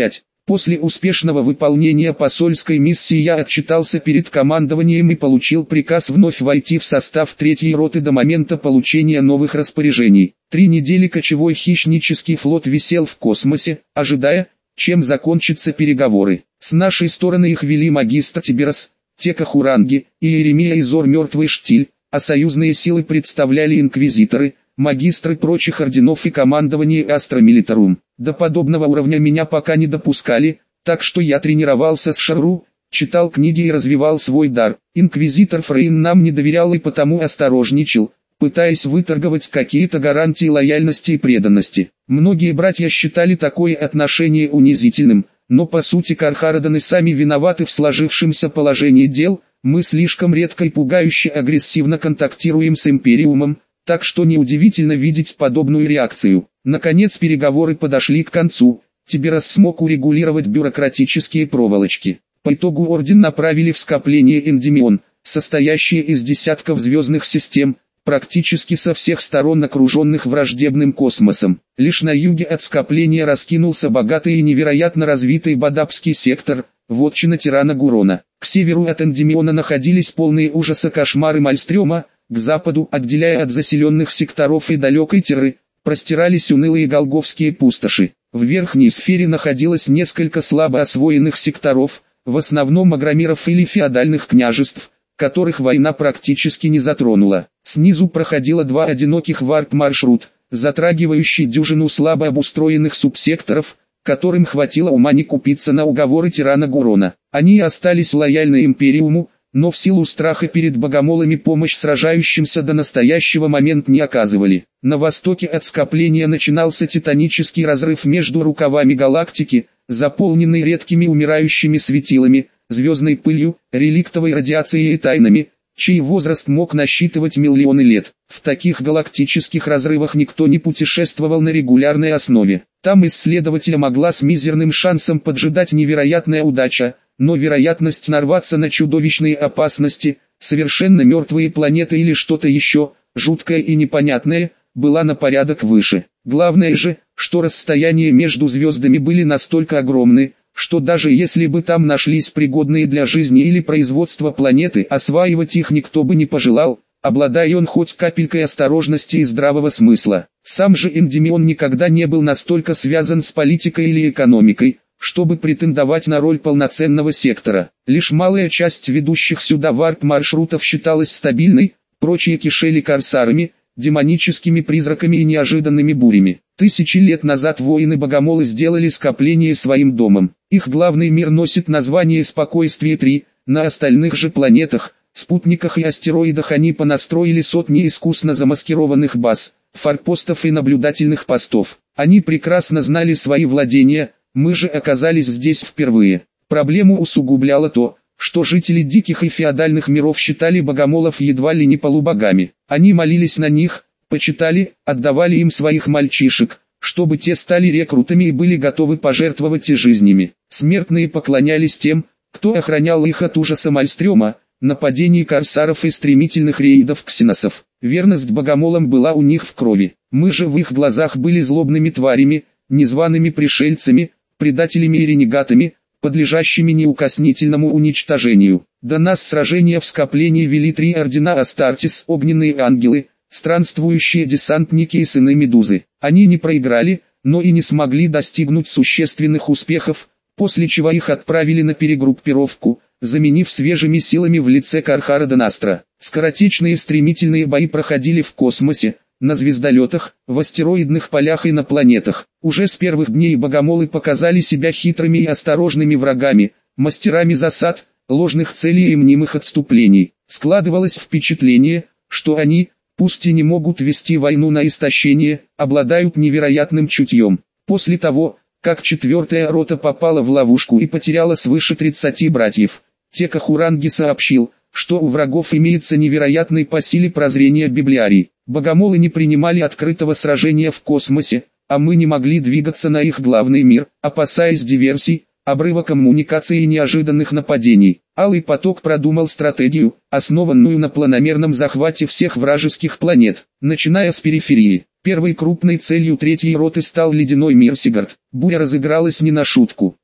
После успешного выполнения посольской миссии я отчитался перед командованием и получил приказ вновь войти в состав третьей роты до момента получения новых распоряжений. Три недели кочевой хищнический флот висел в космосе, ожидая, чем закончатся переговоры. С нашей стороны их вели магистр Тиберас, Тека Хуранги и Иеремия Изор Мертвый Штиль, а союзные силы представляли инквизиторы, магистры прочих орденов и командование Астра Милитарум. До подобного уровня меня пока не допускали, так что я тренировался с Шарру, читал книги и развивал свой дар. Инквизитор Фрейн нам не доверял и потому осторожничал, пытаясь выторговать какие-то гарантии лояльности и преданности. Многие братья считали такое отношение унизительным, но по сути Кархараданы сами виноваты в сложившемся положении дел. Мы слишком редко и пугающе агрессивно контактируем с Империумом, так что неудивительно видеть подобную реакцию. Наконец переговоры подошли к концу, Тиберас смог урегулировать бюрократические проволочки. По итогу орден направили в скопление Эндимион, состоящее из десятков звездных систем, практически со всех сторон окруженных враждебным космосом. Лишь на юге от скопления раскинулся богатый и невероятно развитый Бадабский сектор, вотчина тирана Гурона. К северу от Эндимиона находились полные ужаса кошмары Мальстрёма, к западу, отделяя от заселенных секторов и далекой Терры, простирались унылые голговские пустоши. В верхней сфере находилось несколько слабо освоенных секторов, в основном агромиров или феодальных княжеств, которых война практически не затронула. Снизу проходило два одиноких варп-маршрут, затрагивающие дюжину слабо обустроенных субсекторов, которым хватило ума не купиться на уговоры тирана Гурона. Они остались лояльны Империуму, но в силу страха перед богомолами помощь сражающимся до настоящего момента не оказывали. На востоке от скопления начинался титанический разрыв между рукавами галактики, заполненный редкими умирающими светилами, звездной пылью, реликтовой радиацией и тайнами, чей возраст мог насчитывать миллионы лет. В таких галактических разрывах никто не путешествовал на регулярной основе. Там исследователя могла с мизерным шансом поджидать невероятная удача, но вероятность нарваться на чудовищные опасности, совершенно мертвые планеты или что-то еще, жуткое и непонятное, была на порядок выше. Главное же, что расстояния между звездами были настолько огромны, что даже если бы там нашлись пригодные для жизни или производства планеты, осваивать их никто бы не пожелал, обладая он хоть капелькой осторожности и здравого смысла. Сам же Эндимион никогда не был настолько связан с политикой или экономикой, чтобы претендовать на роль полноценного сектора. Лишь малая часть ведущих сюда варп-маршрутов считалась стабильной, прочие кишели корсарами, демоническими призраками и неожиданными бурями. Тысячи лет назад воины-богомолы сделали скопление своим домом. Их главный мир носит название «Спокойствие три», на остальных же планетах, спутниках и астероидах они понастроили сотни искусно замаскированных баз, форпостов и наблюдательных постов. Они прекрасно знали свои владения, мы же оказались здесь впервые. Проблему усугубляло то, что жители диких и феодальных миров считали богомолов едва ли не полубогами. Они молились на них, почитали, отдавали им своих мальчишек, чтобы те стали рекрутами и были готовы пожертвовать и жизнями. Смертные поклонялись тем, кто охранял их от ужаса Мальстрёма, нападений корсаров и стремительных рейдов ксеносов. Верность богомолам была у них в крови. Мы же в их глазах были злобными тварями, незваными пришельцами, предателями и ренегатами, подлежащими неукоснительному уничтожению. До нас сражения в скоплении вели три ордена Астартис, огненные ангелы, странствующие десантники и сыны Медузы. Они не проиграли, но и не смогли достигнуть существенных успехов, после чего их отправили на перегруппировку, заменив свежими силами в лице Кархара Данастра. Скоротечные стремительные бои проходили в космосе, на звездолетах, в астероидных полях и на планетах. Уже с первых дней богомолы показали себя хитрыми и осторожными врагами, мастерами засад, ложных целей и мнимых отступлений. Складывалось впечатление, что они, пусть и не могут вести войну на истощение, обладают невероятным чутьем. После того, как четвертая рота попала в ловушку и потеряла свыше тридцати братьев, Тека Хуранги сообщил, что у врагов имеется невероятный по силе прозрения библиарий. Богомолы не принимали открытого сражения в космосе, а мы не могли двигаться на их главный мир, опасаясь диверсий, обрыва коммуникации и неожиданных нападений. Алый поток продумал стратегию, основанную на планомерном захвате всех вражеских планет, начиная с периферии. Первой крупной целью третьей роты стал ледяной мир Сигард. Буря разыгралась не на шутку.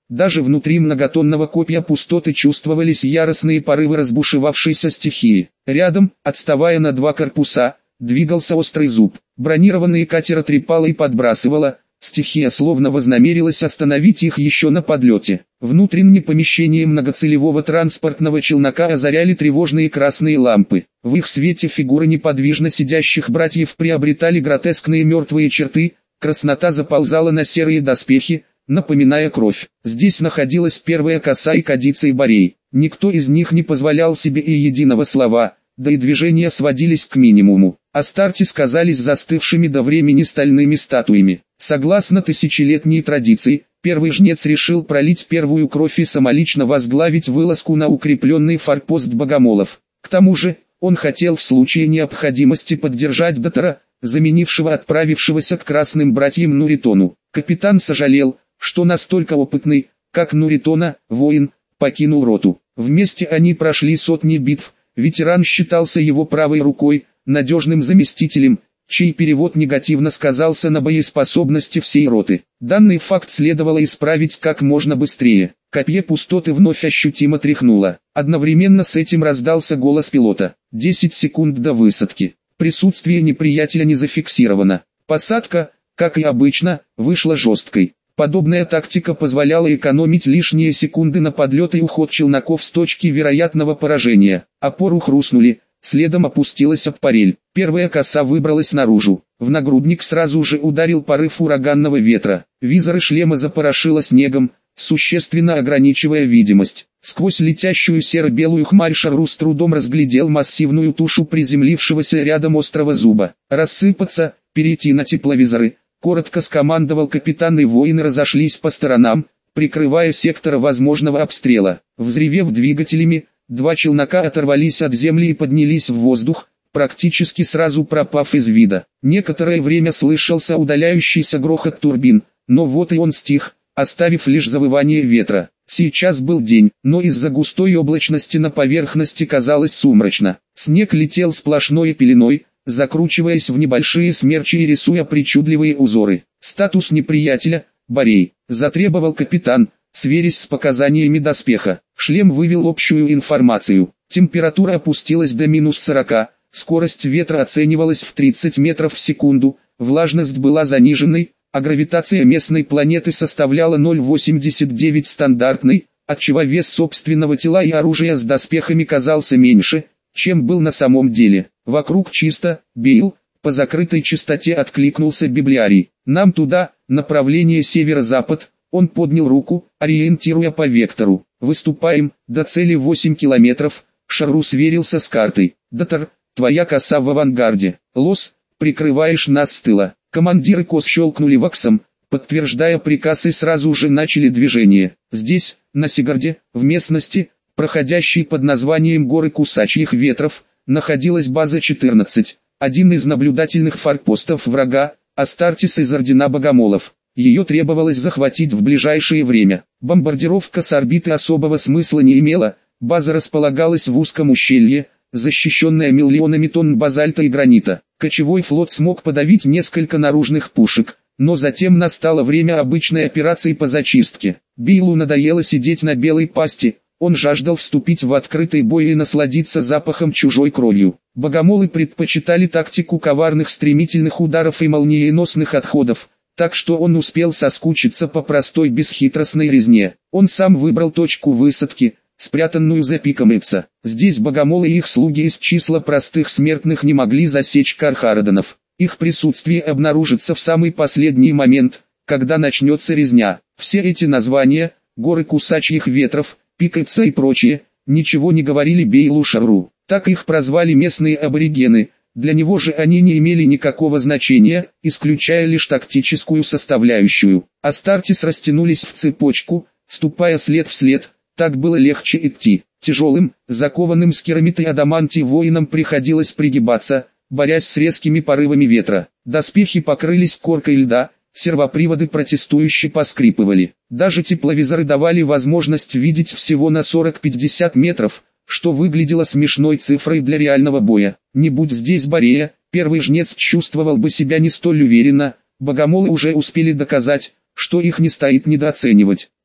Даже внутри многотонного копья пустоты чувствовались яростные порывы разбушевавшейся стихии. Рядом, отставая на два корпуса, двигался острый зуб. Бронированные катера трепало и подбрасывало. Стихия словно вознамерилась остановить их еще на подлете. Внутренние помещения многоцелевого транспортного челнока озаряли тревожные красные лампы. В их свете фигуры неподвижно сидящих братьев приобретали гротескные мертвые черты, краснота заползала на серые доспехи, напоминая кровь. Здесь находилась первая коса и кадица Борей. Никто из них не позволял себе и единого слова, да и движения сводились к минимуму. Астартес казались застывшими до времени стальными статуями. Согласно тысячелетней традиции, первый жнец решил пролить первую кровь и самолично возглавить вылазку на укрепленный форпост богомолов. К тому же, он хотел в случае необходимости поддержать Дотора, заменившего отправившегося к красным братьям Нуритону. Капитан сожалел, что настолько опытный, как Нуритона, воин, покинул роту. Вместе они прошли сотни битв, ветеран считался его правой рукой, надежным заместителем, чей перевод негативно сказался на боеспособности всей роты. Данный факт следовало исправить как можно быстрее. Копье пустоты вновь ощутимо тряхнуло. Одновременно с этим раздался голос пилота. десять секунд до высадки. Присутствие неприятеля не зафиксировано. Посадка, как и обычно, вышла жесткой. Подобная тактика позволяла экономить лишние секунды на подлет и уход челноков с точки вероятного поражения. Опору хрустнули. Следом опустилась аппарель. Первая коса выбралась наружу. В нагрудник сразу же ударил порыв ураганного ветра. Визоры шлема запорошило снегом, существенно ограничивая видимость. Сквозь летящую серо-белую хмарь Шарру с трудом разглядел массивную тушу приземлившегося рядом острого зуба. «Рассыпаться, перейти на тепловизоры», — коротко скомандовал капитан, и воины разошлись по сторонам, прикрывая сектор возможного обстрела. Взревев двигателями, два челнока оторвались от земли и поднялись в воздух, практически сразу пропав из вида. Некоторое время слышался удаляющийся грохот турбин, но вот и он стих, оставив лишь завывание ветра. Сейчас был день, но из-за густой облачности на поверхности казалось сумрачно. Снег летел сплошной пеленой, закручиваясь в небольшие смерчи и рисуя причудливые узоры. «Статус неприятеля, Борей», — затребовал капитан, сверясь с показаниями доспеха. Шлем вывел общую информацию. Температура опустилась до минус сорока, скорость ветра оценивалась в тридцать метров в секунду, влажность была заниженной, а гравитация местной планеты составляла ноль целых восемьдесят девять стандартной, отчего вес собственного тела и оружия с доспехами казался меньше, чем был на самом деле. «Вокруг чисто, Бейл», — по закрытой частоте откликнулся библиарий. «Нам туда, направление северо-запад». Он поднял руку, ориентируя по вектору. «Выступаем, до цели восемь километров», — Шарру сверился с картой. «Дотор, твоя коса в авангарде. Лос, прикрываешь нас с тыла». Командиры кос щелкнули ваксом, подтверждая приказ, и сразу же начали движение. Здесь, на Сигарде, в местности, проходящей под названием Горы Кусачьих Ветров, находилась база четырнадцать, один из наблюдательных форпостов врага, Астартес из Ордена Богомолов. Ее требовалось захватить в ближайшее время. Бомбардировка с орбиты особого смысла не имела, база располагалась в узком ущелье, защищенная миллионами тонн базальта и гранита. Кочевой флот смог подавить несколько наружных пушек, но затем настало время обычной операции по зачистке. Бейлу надоело сидеть на белой пасти, он жаждал вступить в открытый бой и насладиться запахом чужой кровью. Богомолы предпочитали тактику коварных стремительных ударов и молниеносных отходов, так что он успел соскучиться по простой бесхитростной резне. Он сам выбрал точку высадки, спрятанную за пиком Эпса. Здесь богомолы и их слуги из числа простых смертных не могли засечь Кархарадонов. Их присутствие обнаружится в самый последний момент, когда начнется резня. Все эти названия, горы Кусачьих Ветров, пик Эпса и прочее, ничего не говорили Бейлу Шарру. Так их прозвали местные аборигены. Для него же они не имели никакого значения, исключая лишь тактическую составляющую. Астартес растянулись в цепочку, ступая след в след. Так было легче идти. Тяжелым, закованным с керамитой адамантий воинам приходилось пригибаться, борясь с резкими порывами ветра. Доспехи покрылись коркой льда, сервоприводы протестующе поскрипывали. Даже тепловизоры давали возможность видеть всего на сорок-пятьдесят метров, что выглядело смешной цифрой для реального боя. Не будь здесь Борея, первый жнец чувствовал бы себя не столь уверенно. Богомолы уже успели доказать, что их не стоит недооценивать.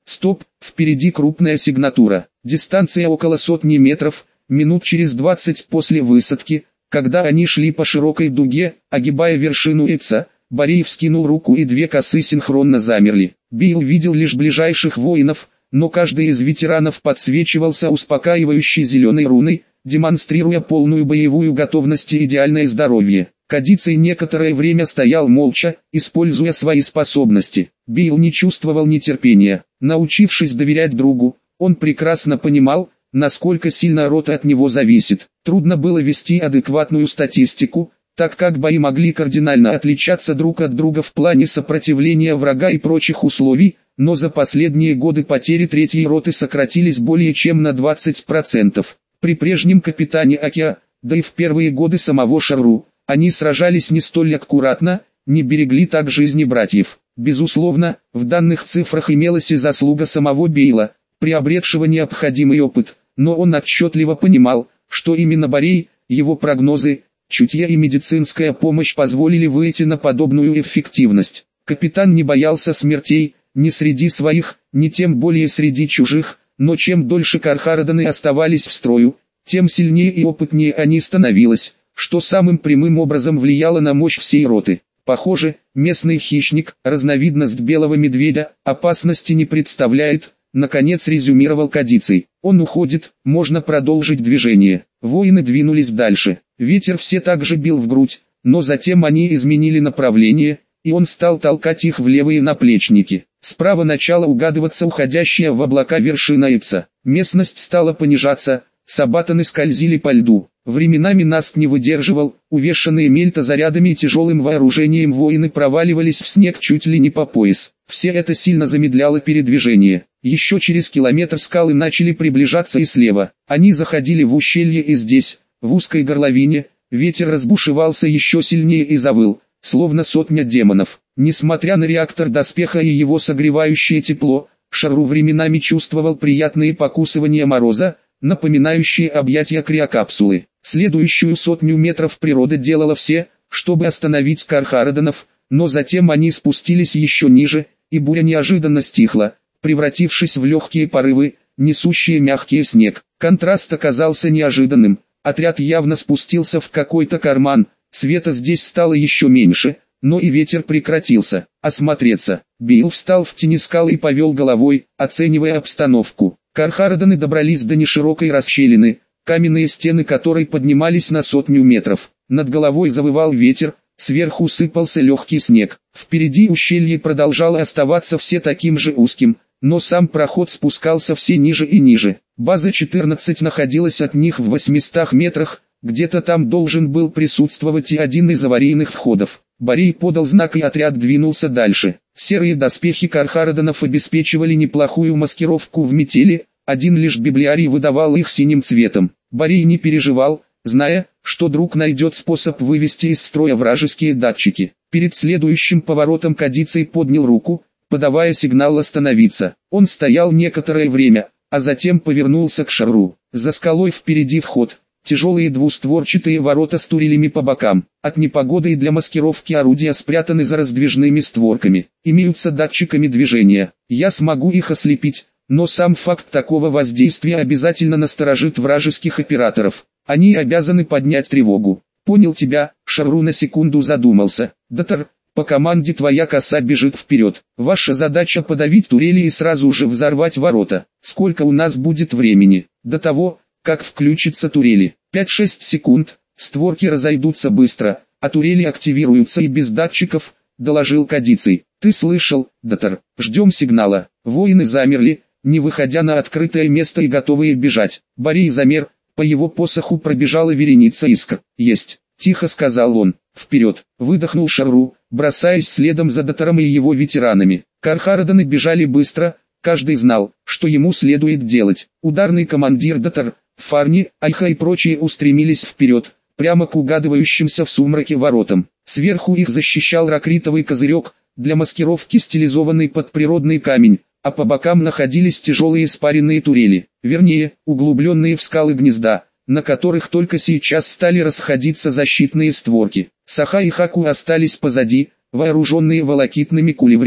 Стоп, впереди крупная сигнатура. Дистанция около сотни метров, минут через двадцать после высадки, когда они шли по широкой дуге, огибая вершину Эпса, Борей вскинул руку и две косы синхронно замерли. Билл видел лишь ближайших воинов, но каждый из ветеранов подсвечивался успокаивающей зеленой руной, демонстрируя полную боевую готовность и идеальное здоровье. Кадицей некоторое время стоял молча, используя свои способности. Билл не чувствовал нетерпения. Научившись доверять другу, он прекрасно понимал, насколько сильно рота от него зависит. Трудно было вести адекватную статистику, так как бои могли кардинально отличаться друг от друга в плане сопротивления врага и прочих условий, но за последние годы потери третьей роты сократились более чем на двадцать процентов. При прежнем капитане Акиа, да и в первые годы самого Шарру, они сражались не столь аккуратно, не берегли так жизни братьев. Безусловно, в данных цифрах имелась и заслуга самого Бейла, приобретшего необходимый опыт, но он отчетливо понимал, что именно Борей, его прогнозы, чутье и медицинская помощь позволили выйти на подобную эффективность. Капитан не боялся смертей, ни среди своих, ни тем более среди чужих, но чем дольше Кархараданы оставались в строю, тем сильнее и опытнее они становились, что самым прямым образом влияло на мощь всей роты. Похоже, местный хищник, разновидность белого медведя, опасности не представляет, наконец резюмировал Кадицей. Он уходит, можно продолжить движение. Воины двинулись дальше. Ветер все так же бил в грудь, но затем они изменили направление, и он стал толкать их в левые наплечники. Справа начала угадываться уходящая в облака вершина Эпса. Местность стала понижаться, сабатаны скользили по льду. Временами Наст не выдерживал, увешанные мельтозарядами и тяжелым вооружением воины проваливались в снег чуть ли не по пояс. Все это сильно замедляло передвижение. Еще через километр скалы начали приближаться и слева. Они заходили в ущелье и здесь, в узкой горловине, ветер разбушевался еще сильнее и завыл, словно сотня демонов. Несмотря на реактор доспеха и его согревающее тепло, Шарру временами чувствовал приятные покусывания мороза, напоминающие объятия криокапсулы. Следующую сотню метров природа делала все, чтобы остановить Кархараданов, но затем они спустились еще ниже, и буря неожиданно стихла, превратившись в легкие порывы, несущие мягкий снег. Контраст оказался неожиданным, отряд явно спустился в какой-то карман, света здесь стало еще меньше, но и ветер прекратился. Осмотреться. Билл встал в тени скалы и повел головой, оценивая обстановку. Кархараданы добрались до неширокой расщелины, каменные стены которой поднимались на сотню метров. Над головой завывал ветер, сверху сыпался легкий снег. Впереди ущелье продолжало оставаться все таким же узким, но сам проход спускался все ниже и ниже. База четырнадцать находилась от них в восьмистах метрах, где-то там должен был присутствовать и один из аварийных входов. Борей подал знак и отряд двинулся дальше. Серые доспехи Кархараданов обеспечивали неплохую маскировку в метели, один лишь библиарий выдавал их синим цветом. Борей не переживал, зная, что друг найдет способ вывести из строя вражеские датчики. Перед следующим поворотом Кадицей поднял руку, подавая сигнал остановиться. Он стоял некоторое время, а затем повернулся к Шарру. За скалой впереди вход. Тяжелые двустворчатые ворота с турелями по бокам. От непогоды и для маскировки орудия спрятаны за раздвижными створками. Имеются датчиками движения. Я смогу их ослепить, но сам факт такого воздействия обязательно насторожит вражеских операторов. Они обязаны поднять тревогу. Понял тебя, Шарру на секунду задумался. Датар, по команде твоя коса бежит вперед. Ваша задача подавить турели и сразу же взорвать ворота. Сколько у нас будет времени? До того, как включатся турели. пять-шесть секунд, створки разойдутся быстро, а турели активируются и без датчиков, доложил Кадицей. Ты слышал, Датар, ждем сигнала. Воины замерли, не выходя на открытое место и готовые бежать. Борей замер, по его посоху пробежала вереница искр. Есть, тихо сказал он. Вперед, выдохнул Шарру, бросаясь следом за Датаром и его ветеранами. Кархараданы бежали быстро, каждый знал, что ему следует делать. Ударный командир Датар, Фарни, Айха и прочие устремились вперед, прямо к угадывающимся в сумраке воротам. Сверху их защищал ракритовый козырек, для маскировки стилизованный под природный камень, а по бокам находились тяжелые спаренные турели, вернее, углубленные в скалы гнезда, на которых только сейчас стали расходиться защитные створки. Саха и Хаку остались позади, вооруженные волокитными кулевринами.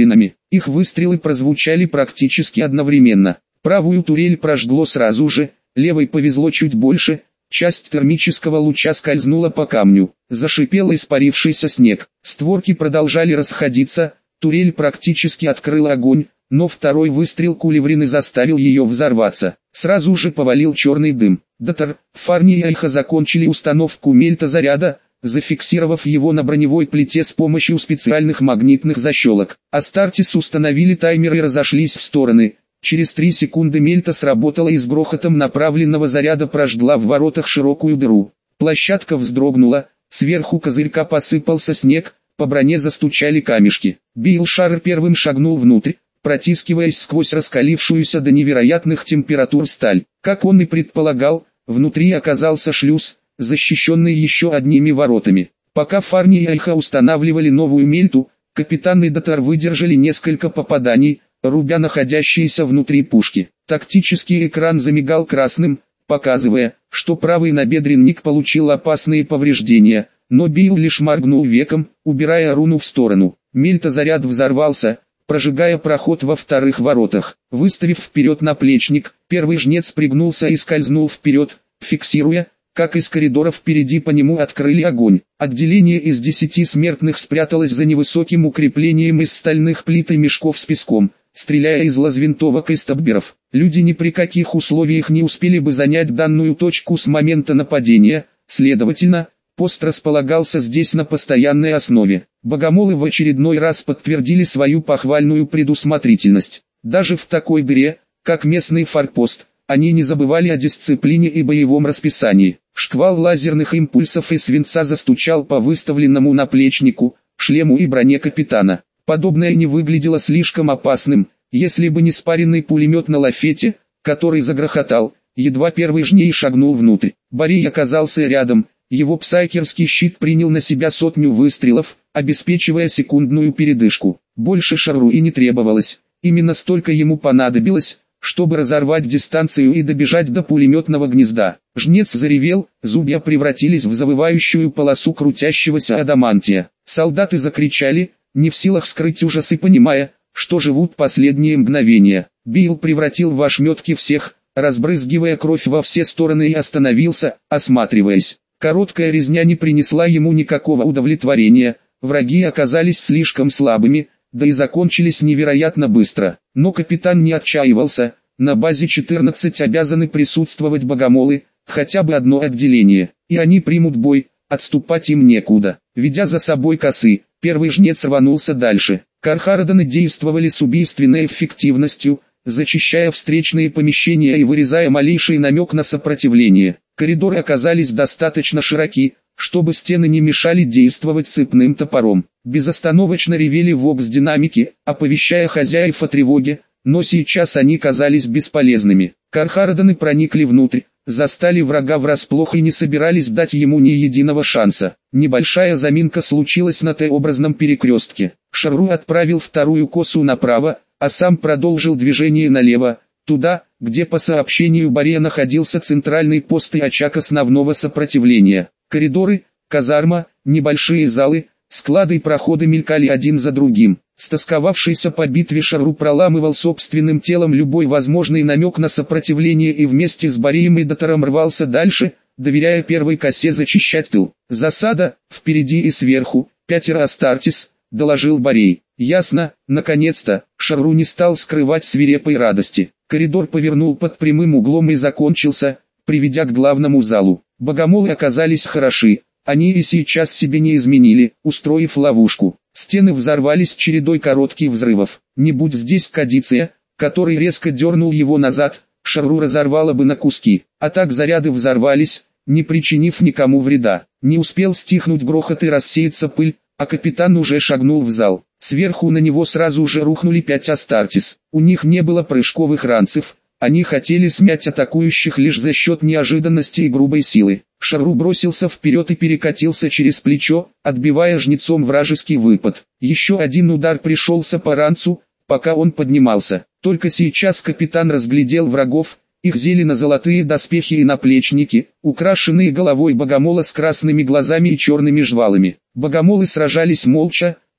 Их выстрелы прозвучали практически одновременно. Правую турель прожгло сразу же, левой повезло чуть больше, часть термического луча скользнула по камню, зашипел испарившийся снег. Створки продолжали расходиться, турель практически открыла огонь, но второй выстрел кулеврины заставил ее взорваться. Сразу же повалил черный дым. Дотар, Фарни и Айха закончили установку мельтозаряда, зафиксировав его на броневой плите с помощью специальных магнитных защелок. Астартес установили таймер и разошлись в стороны. Через три секунды мельта сработала и с грохотом направленного заряда прожгла в воротах широкую дыру. Площадка вздрогнула, сверху козырька посыпался снег, по броне застучали камешки. Бейлшар первым шагнул внутрь, протискиваясь сквозь раскалившуюся до невероятных температур сталь. Как он и предполагал, внутри оказался шлюз, защищенный еще одними воротами. Пока Фарни и Айха устанавливали новую мельту, капитан и Дотар выдержали несколько попаданий, рубя находящиеся внутри пушки. Тактический экран замигал красным, показывая, что правый набедренник получил опасные повреждения, но Бейл лишь моргнул веком, убирая руну в сторону. Мельтозаряд взорвался, прожигая проход во вторых воротах. Выставив вперед наплечник, первый жнец пригнулся и скользнул вперед, фиксируя, как из коридора впереди по нему открыли огонь. Отделение из десяти смертных спряталось за невысоким укреплением из стальных плит и мешков с песком, стреляя из лаз-винтовок и стабберов. Люди ни при каких условиях не успели бы занять данную точку с момента нападения, следовательно, пост располагался здесь на постоянной основе. Богомолы в очередной раз подтвердили свою похвальную предусмотрительность. Даже в такой дыре, как местный форпост, они не забывали о дисциплине и боевом расписании. Шквал лазерных импульсов и свинца застучал по выставленному наплечнику, шлему и броне капитана. Подобное не выглядело слишком опасным, если бы не спаренный пулемет на лафете, который загрохотал, едва первый жней шагнул внутрь. Борей оказался рядом, его псайкерский щит принял на себя сотню выстрелов, обеспечивая секундную передышку. Больше Шарру и не требовалось, именно столько ему понадобилось, чтобы разорвать дистанцию и добежать до пулеметного гнезда. Жнец заревел, зубья превратились в завывающую полосу крутящегося адамантия. Солдаты закричали, не в силах скрыть ужас и понимая, что живут последние мгновения. Бейл превратил в ошметки всех, разбрызгивая кровь во все стороны, и остановился, осматриваясь. Короткая резня не принесла ему никакого удовлетворения, враги оказались слишком слабыми, да и закончились невероятно быстро. Но капитан не отчаивался, на базе четырнадцать обязаны присутствовать богомолы, хотя бы одно отделение, и они примут бой, отступать им некуда. Ведя за собой косы, первый жнец рванулся дальше. Кархарданы действовали с убийственной эффективностью, зачищая встречные помещения и вырезая малейший намек на сопротивление. Коридоры оказались достаточно широки, чтобы стены не мешали действовать цепным топором. Безостановочно ревели вокс-динамики, оповещая хозяев о тревоге, но сейчас они казались бесполезными. Кархарданы проникли внутрь, застали врага врасплох и не собирались дать ему ни единого шанса. Небольшая заминка случилась на Т-образном перекрестке. Шарру отправил вторую косу направо, а сам продолжил движение налево, туда, где по сообщению Борея находился центральный пост и очаг основного сопротивления. Коридоры, казарма, небольшие залы, склады и проходы мелькали один за другим. Стосковавшийся по битве Шарру проламывал собственным телом любой возможный намек на сопротивление и вместе с Бореем и Дотаром рвался дальше, доверяя первой косе зачищать тыл. «Засада, впереди и сверху, пятеро Астартес», — доложил Борей. «Ясно, наконец-то», — Шарру не стал скрывать свирепой радости. Коридор повернул под прямым углом и закончился, приведя к главному залу. Богомолы оказались хороши, они и сейчас себе не изменили, устроив ловушку. Стены взорвались чередой коротких взрывов. Не будь здесь Кадиция, который резко дернул его назад, Шарру разорвало бы на куски. А так заряды взорвались, не причинив никому вреда. Не успел стихнуть грохот и рассеяться пыль, а капитан уже шагнул в зал. Сверху на него сразу же рухнули пять Астартес. У них не было прыжковых ранцев, они хотели смять атакующих лишь за счет неожиданности и грубой силы. Шарру бросился вперед и перекатился через плечо, отбивая жнецом вражеский выпад. Еще один удар пришелся по ранцу, пока он поднимался. Только сейчас капитан разглядел врагов, их зелено-золотые доспехи и наплечники, украшенные головой богомола с красными глазами и черными жвалами. Богомолы сражались молча,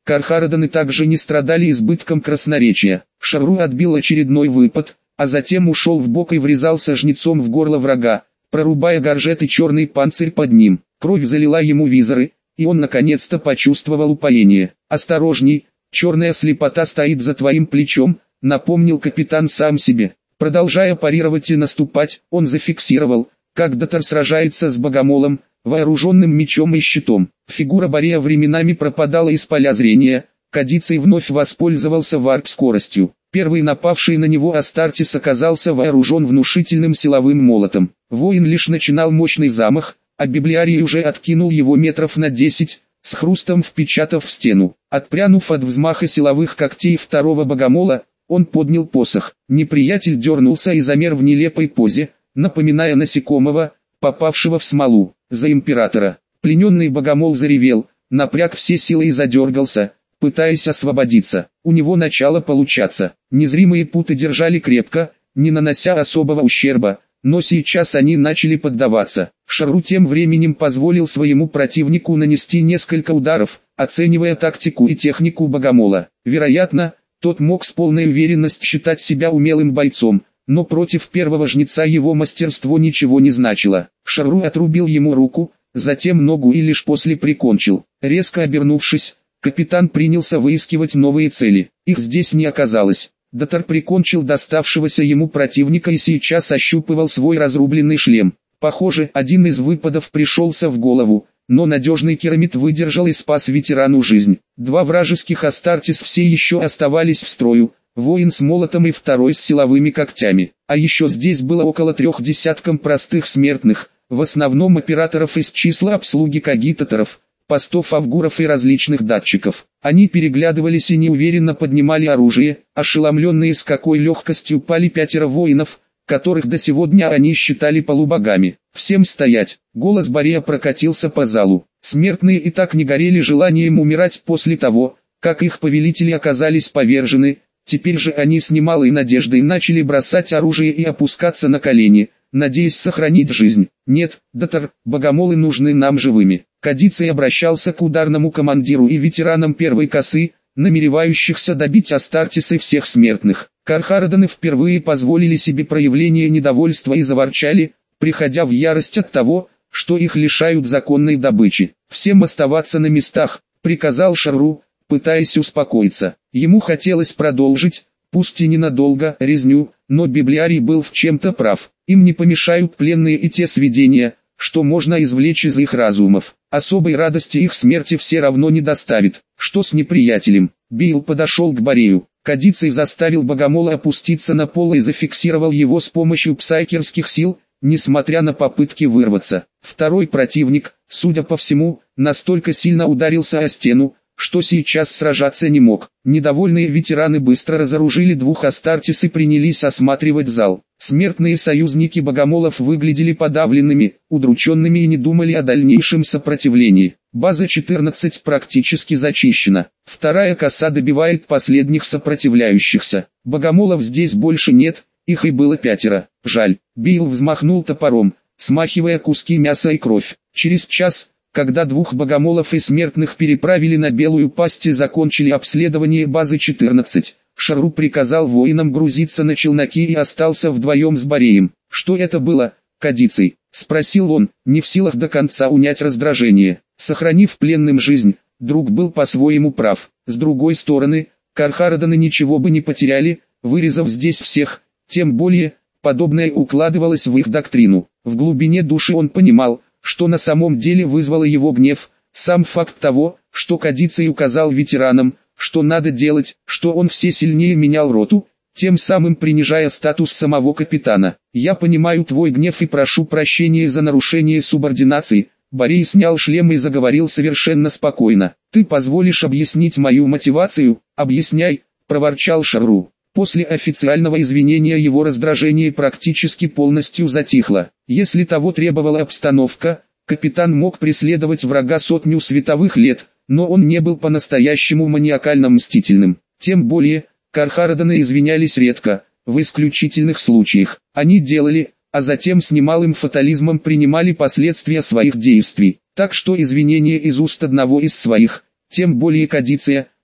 Кархараданы также не страдали избытком красноречия. Шарру отбил очередной выпад, а затем ушел в бок и врезался жнецом в горло врага, прорубая горжет и черный панцирь под ним. Кровь залила ему визоры, и он наконец-то почувствовал упоение. «Осторожней, черная слепота стоит за твоим плечом», — напомнил капитан сам себе. Продолжая парировать и наступать, он зафиксировал, как Дотар сражается с богомолом, вооруженным мечом и щитом. Фигура Борея временами пропадала из поля зрения. Кадицей вновь воспользовался варп-скоростью. Первый напавший на него Астартес оказался вооружен внушительным силовым молотом. Воин лишь начинал мощный замах, а библиарий уже откинул его метров на десять, с хрустом впечатав в стену. Отпрянув от взмаха силовых когтей второго богомола, он поднял посох. Неприятель дернулся и замер в нелепой позе, напоминая насекомого, попавшего в смолу. За императора. Плененный богомол заревел, напряг все силы и задергался, пытаясь освободиться. У него начало получаться. Незримые путы держали крепко, не нанося особого ущерба, но сейчас они начали поддаваться. Шарру тем временем позволил своему противнику нанести несколько ударов, оценивая тактику и технику богомола. Вероятно, тот мог с полной уверенностью считать себя умелым бойцом, но против первого жнеца его мастерство ничего не значило. Шарру отрубил ему руку, затем ногу и лишь после прикончил. Резко обернувшись, капитан принялся выискивать новые цели. Их здесь не оказалось. Дотар прикончил доставшегося ему противника и сейчас ощупывал свой разрубленный шлем. Похоже, один из выпадов пришелся в голову, но надежный керамид выдержал и спас ветерану жизнь. Два вражеских Астартес все еще оставались в строю, воин с молотом и второй с силовыми когтями. А еще здесь было около трех десятков простых смертных, в основном операторов из числа обслуги кагитаторов, постов авгуров и различных датчиков. Они переглядывались и неуверенно поднимали оружие, ошеломленные с какой легкостью пали пятеро воинов, которых до сегодня они считали полубогами. «Всем стоять!» Голос Борея прокатился по залу. Смертные и так не горели желанием умирать после того, как их повелители оказались повержены. Теперь же они с немалой надеждой начали бросать оружие и опускаться на колени, надеясь сохранить жизнь. «Нет, Дотар, богомолы нужны нам живыми». Кадицей обращался к ударному командиру и ветеранам первой косы, намеревающихся добить Астартеса и всех смертных. Кархараданы впервые позволили себе проявление недовольства и заворчали, приходя в ярость от того, что их лишают законной добычи. «Всем оставаться на местах», — приказал Шарру, пытаясь успокоиться. Ему хотелось продолжить, пусть и ненадолго, резню, но библиарий был в чем-то прав. Им не помешают пленные и те сведения, что можно извлечь из их разумов. Особой радости их смерти все равно не доставит. Что с неприятелем? Бейл подошел к Борею. Кадицей заставил богомола опуститься на пол и зафиксировал его с помощью псайкерских сил, несмотря на попытки вырваться. Второй противник, судя по всему, настолько сильно ударился о стену, что сейчас сражаться не мог. Недовольные ветераны быстро разоружили двух Астартес и принялись осматривать зал. Смертные союзники богомолов выглядели подавленными, удрученными и не думали о дальнейшем сопротивлении. База четырнадцать практически зачищена. Вторая коса добивает последних сопротивляющихся. Богомолов здесь больше нет, их и было пятеро. Жаль. Бейл взмахнул топором, смахивая куски мяса и кровь. Через час, когда двух богомолов и смертных переправили на Белую Пасть и закончили обследование базы четырнадцать, Шарру приказал воинам грузиться на челноки и остался вдвоем с Бореем. «Что это было, Кадицей?» — спросил он, не в силах до конца унять раздражение. Сохранив пленным жизнь, друг был по-своему прав. С другой стороны, Кархараданы ничего бы не потеряли, вырезав здесь всех, тем более, подобное укладывалось в их доктрину. В глубине души он понимал, что на самом деле вызвало его гнев, сам факт того, что Кадицей указал ветеранам, что надо делать, что он все сильнее менял роту, тем самым принижая статус самого капитана. «Я понимаю твой гнев и прошу прощения за нарушение субординации», Борей снял шлем и заговорил совершенно спокойно. «Ты позволишь объяснить мою мотивацию?» «Объясняй», — проворчал Шарру. После официального извинения его раздражение практически полностью затихло. Если того требовала обстановка, капитан мог преследовать врага сотню световых лет, но он не был по-настоящему маниакально мстительным. Тем более, Кархараданы извинялись редко, в исключительных случаях. Они делали, а затем с немалым фатализмом принимали последствия своих действий. Так что извинения из уст одного из своих, тем более Кадицея,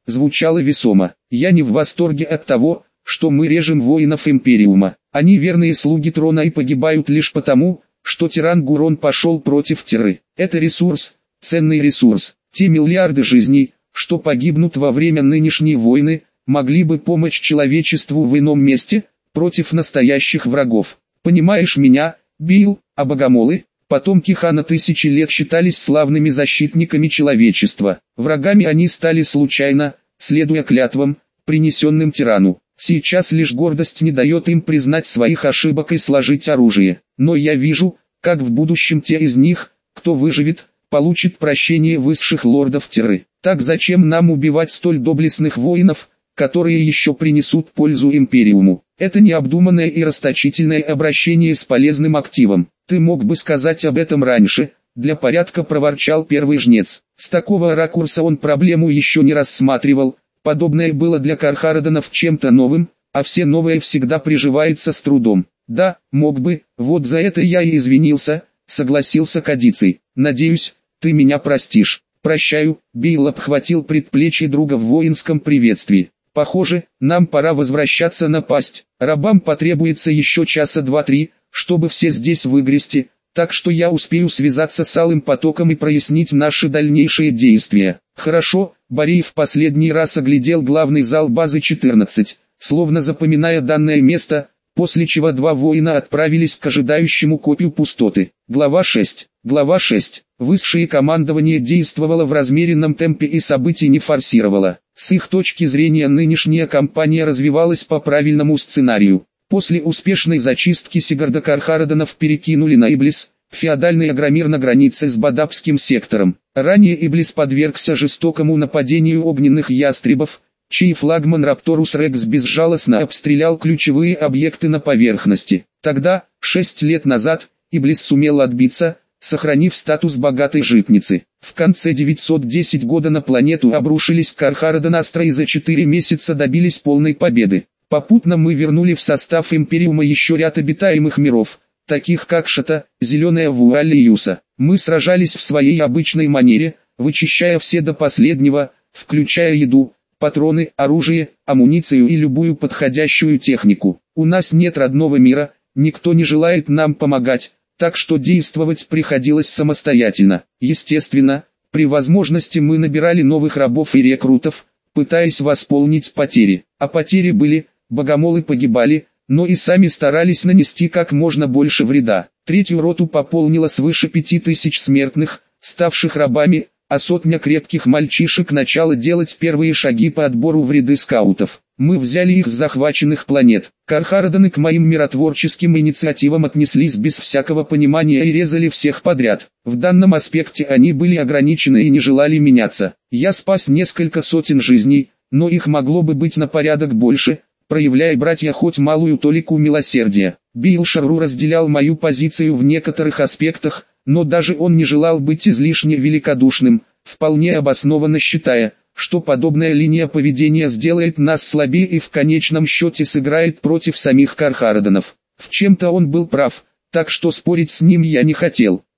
звучало весомо. Я не в восторге от того, что мы режем воинов Империума. Они верные слуги трона и погибают лишь потому, что тиран Гурон пошел против Терры. Это ресурс, ценный ресурс. Те миллиарды жизней, что погибнут во время нынешней войны, могли бы помочь человечеству в ином месте, против настоящих врагов. Понимаешь меня, Билл? А богомолы, потомки хана тысячи лет считались славными защитниками человечества. Врагами они стали случайно, следуя клятвам, принесенным тирану. Сейчас лишь гордость не дает им признать своих ошибок и сложить оружие. Но я вижу, как в будущем те из них, кто выживет, получит прощение высших лордов Терры. Так зачем нам убивать столь доблестных воинов, которые еще принесут пользу Империуму? Это необдуманное и расточительное обращение с полезным активом. Ты мог бы сказать об этом раньше, для порядка проворчал первый жнец. С такого ракурса он проблему еще не рассматривал. Подобное было для Кархарадонов чем-то новым, а все новое всегда приживается с трудом. Да, мог бы, вот за это я и извинился, согласился Кадиций. Надеюсь, ты меня простишь. Прощаю, Билл обхватил предплечье друга в воинском приветствии. Похоже, нам пора возвращаться на пасть. Рабам потребуется еще часа два-три, чтобы все здесь выгрести, так что я успею связаться с Алым Потоком и прояснить наши дальнейшие действия. Хорошо, Борей в последний раз оглядел главный зал базы четырнадцать, словно запоминая данное место, после чего два воина отправились к ожидающему копию пустоты. Глава шесть. Глава шесть. Высшее командование действовало в размеренном темпе и событий не форсировало. С их точки зрения нынешняя кампания развивалась по правильному сценарию. После успешной зачистки Сигарда Кархарадонов перекинули на Иблис, феодальный агромир на границе с Бадабским сектором. Ранее Иблис подвергся жестокому нападению огненных ястребов, чей флагман Рапторус Рекс безжалостно обстрелял ключевые объекты на поверхности. Тогда, шесть лет назад, Иблис сумел отбиться, сохранив статус богатой житницы. В конце девятьсот десятого года на планету обрушились Кархарадон-Астра и за четыре месяца добились полной победы. Попутно мы вернули в состав Империума еще ряд обитаемых миров, таких как Шата, Зеленая Вуаль и Юса. Мы сражались в своей обычной манере, вычищая все до последнего, включая еду, патроны, оружие, амуницию и любую подходящую технику. У нас нет родного мира, никто не желает нам помогать, так что действовать приходилось самостоятельно. Естественно, при возможности мы набирали новых рабов и рекрутов, пытаясь восполнить потери. А потери были, богомолы погибали, но и сами старались нанести как можно больше вреда. Третью роту пополнило свыше пяти тысяч смертных, ставших рабами, а сотня крепких мальчишек начала делать первые шаги по отбору в ряды скаутов. Мы взяли их с захваченных планет. Кархарадоны к моим миротворческим инициативам отнеслись без всякого понимания и резали всех подряд. В данном аспекте они были ограничены и не желали меняться. Я спас несколько сотен жизней, но их могло бы быть на порядок больше, проявляя братья хоть малую толику милосердия. Билл Шарру разделял мою позицию в некоторых аспектах, но даже он не желал быть излишне великодушным, вполне обоснованно считая, что подобная линия поведения сделает нас слабее и в конечном счете сыграет против самих Кархарадонов. В чем-то он был прав, так что спорить с ним я не хотел.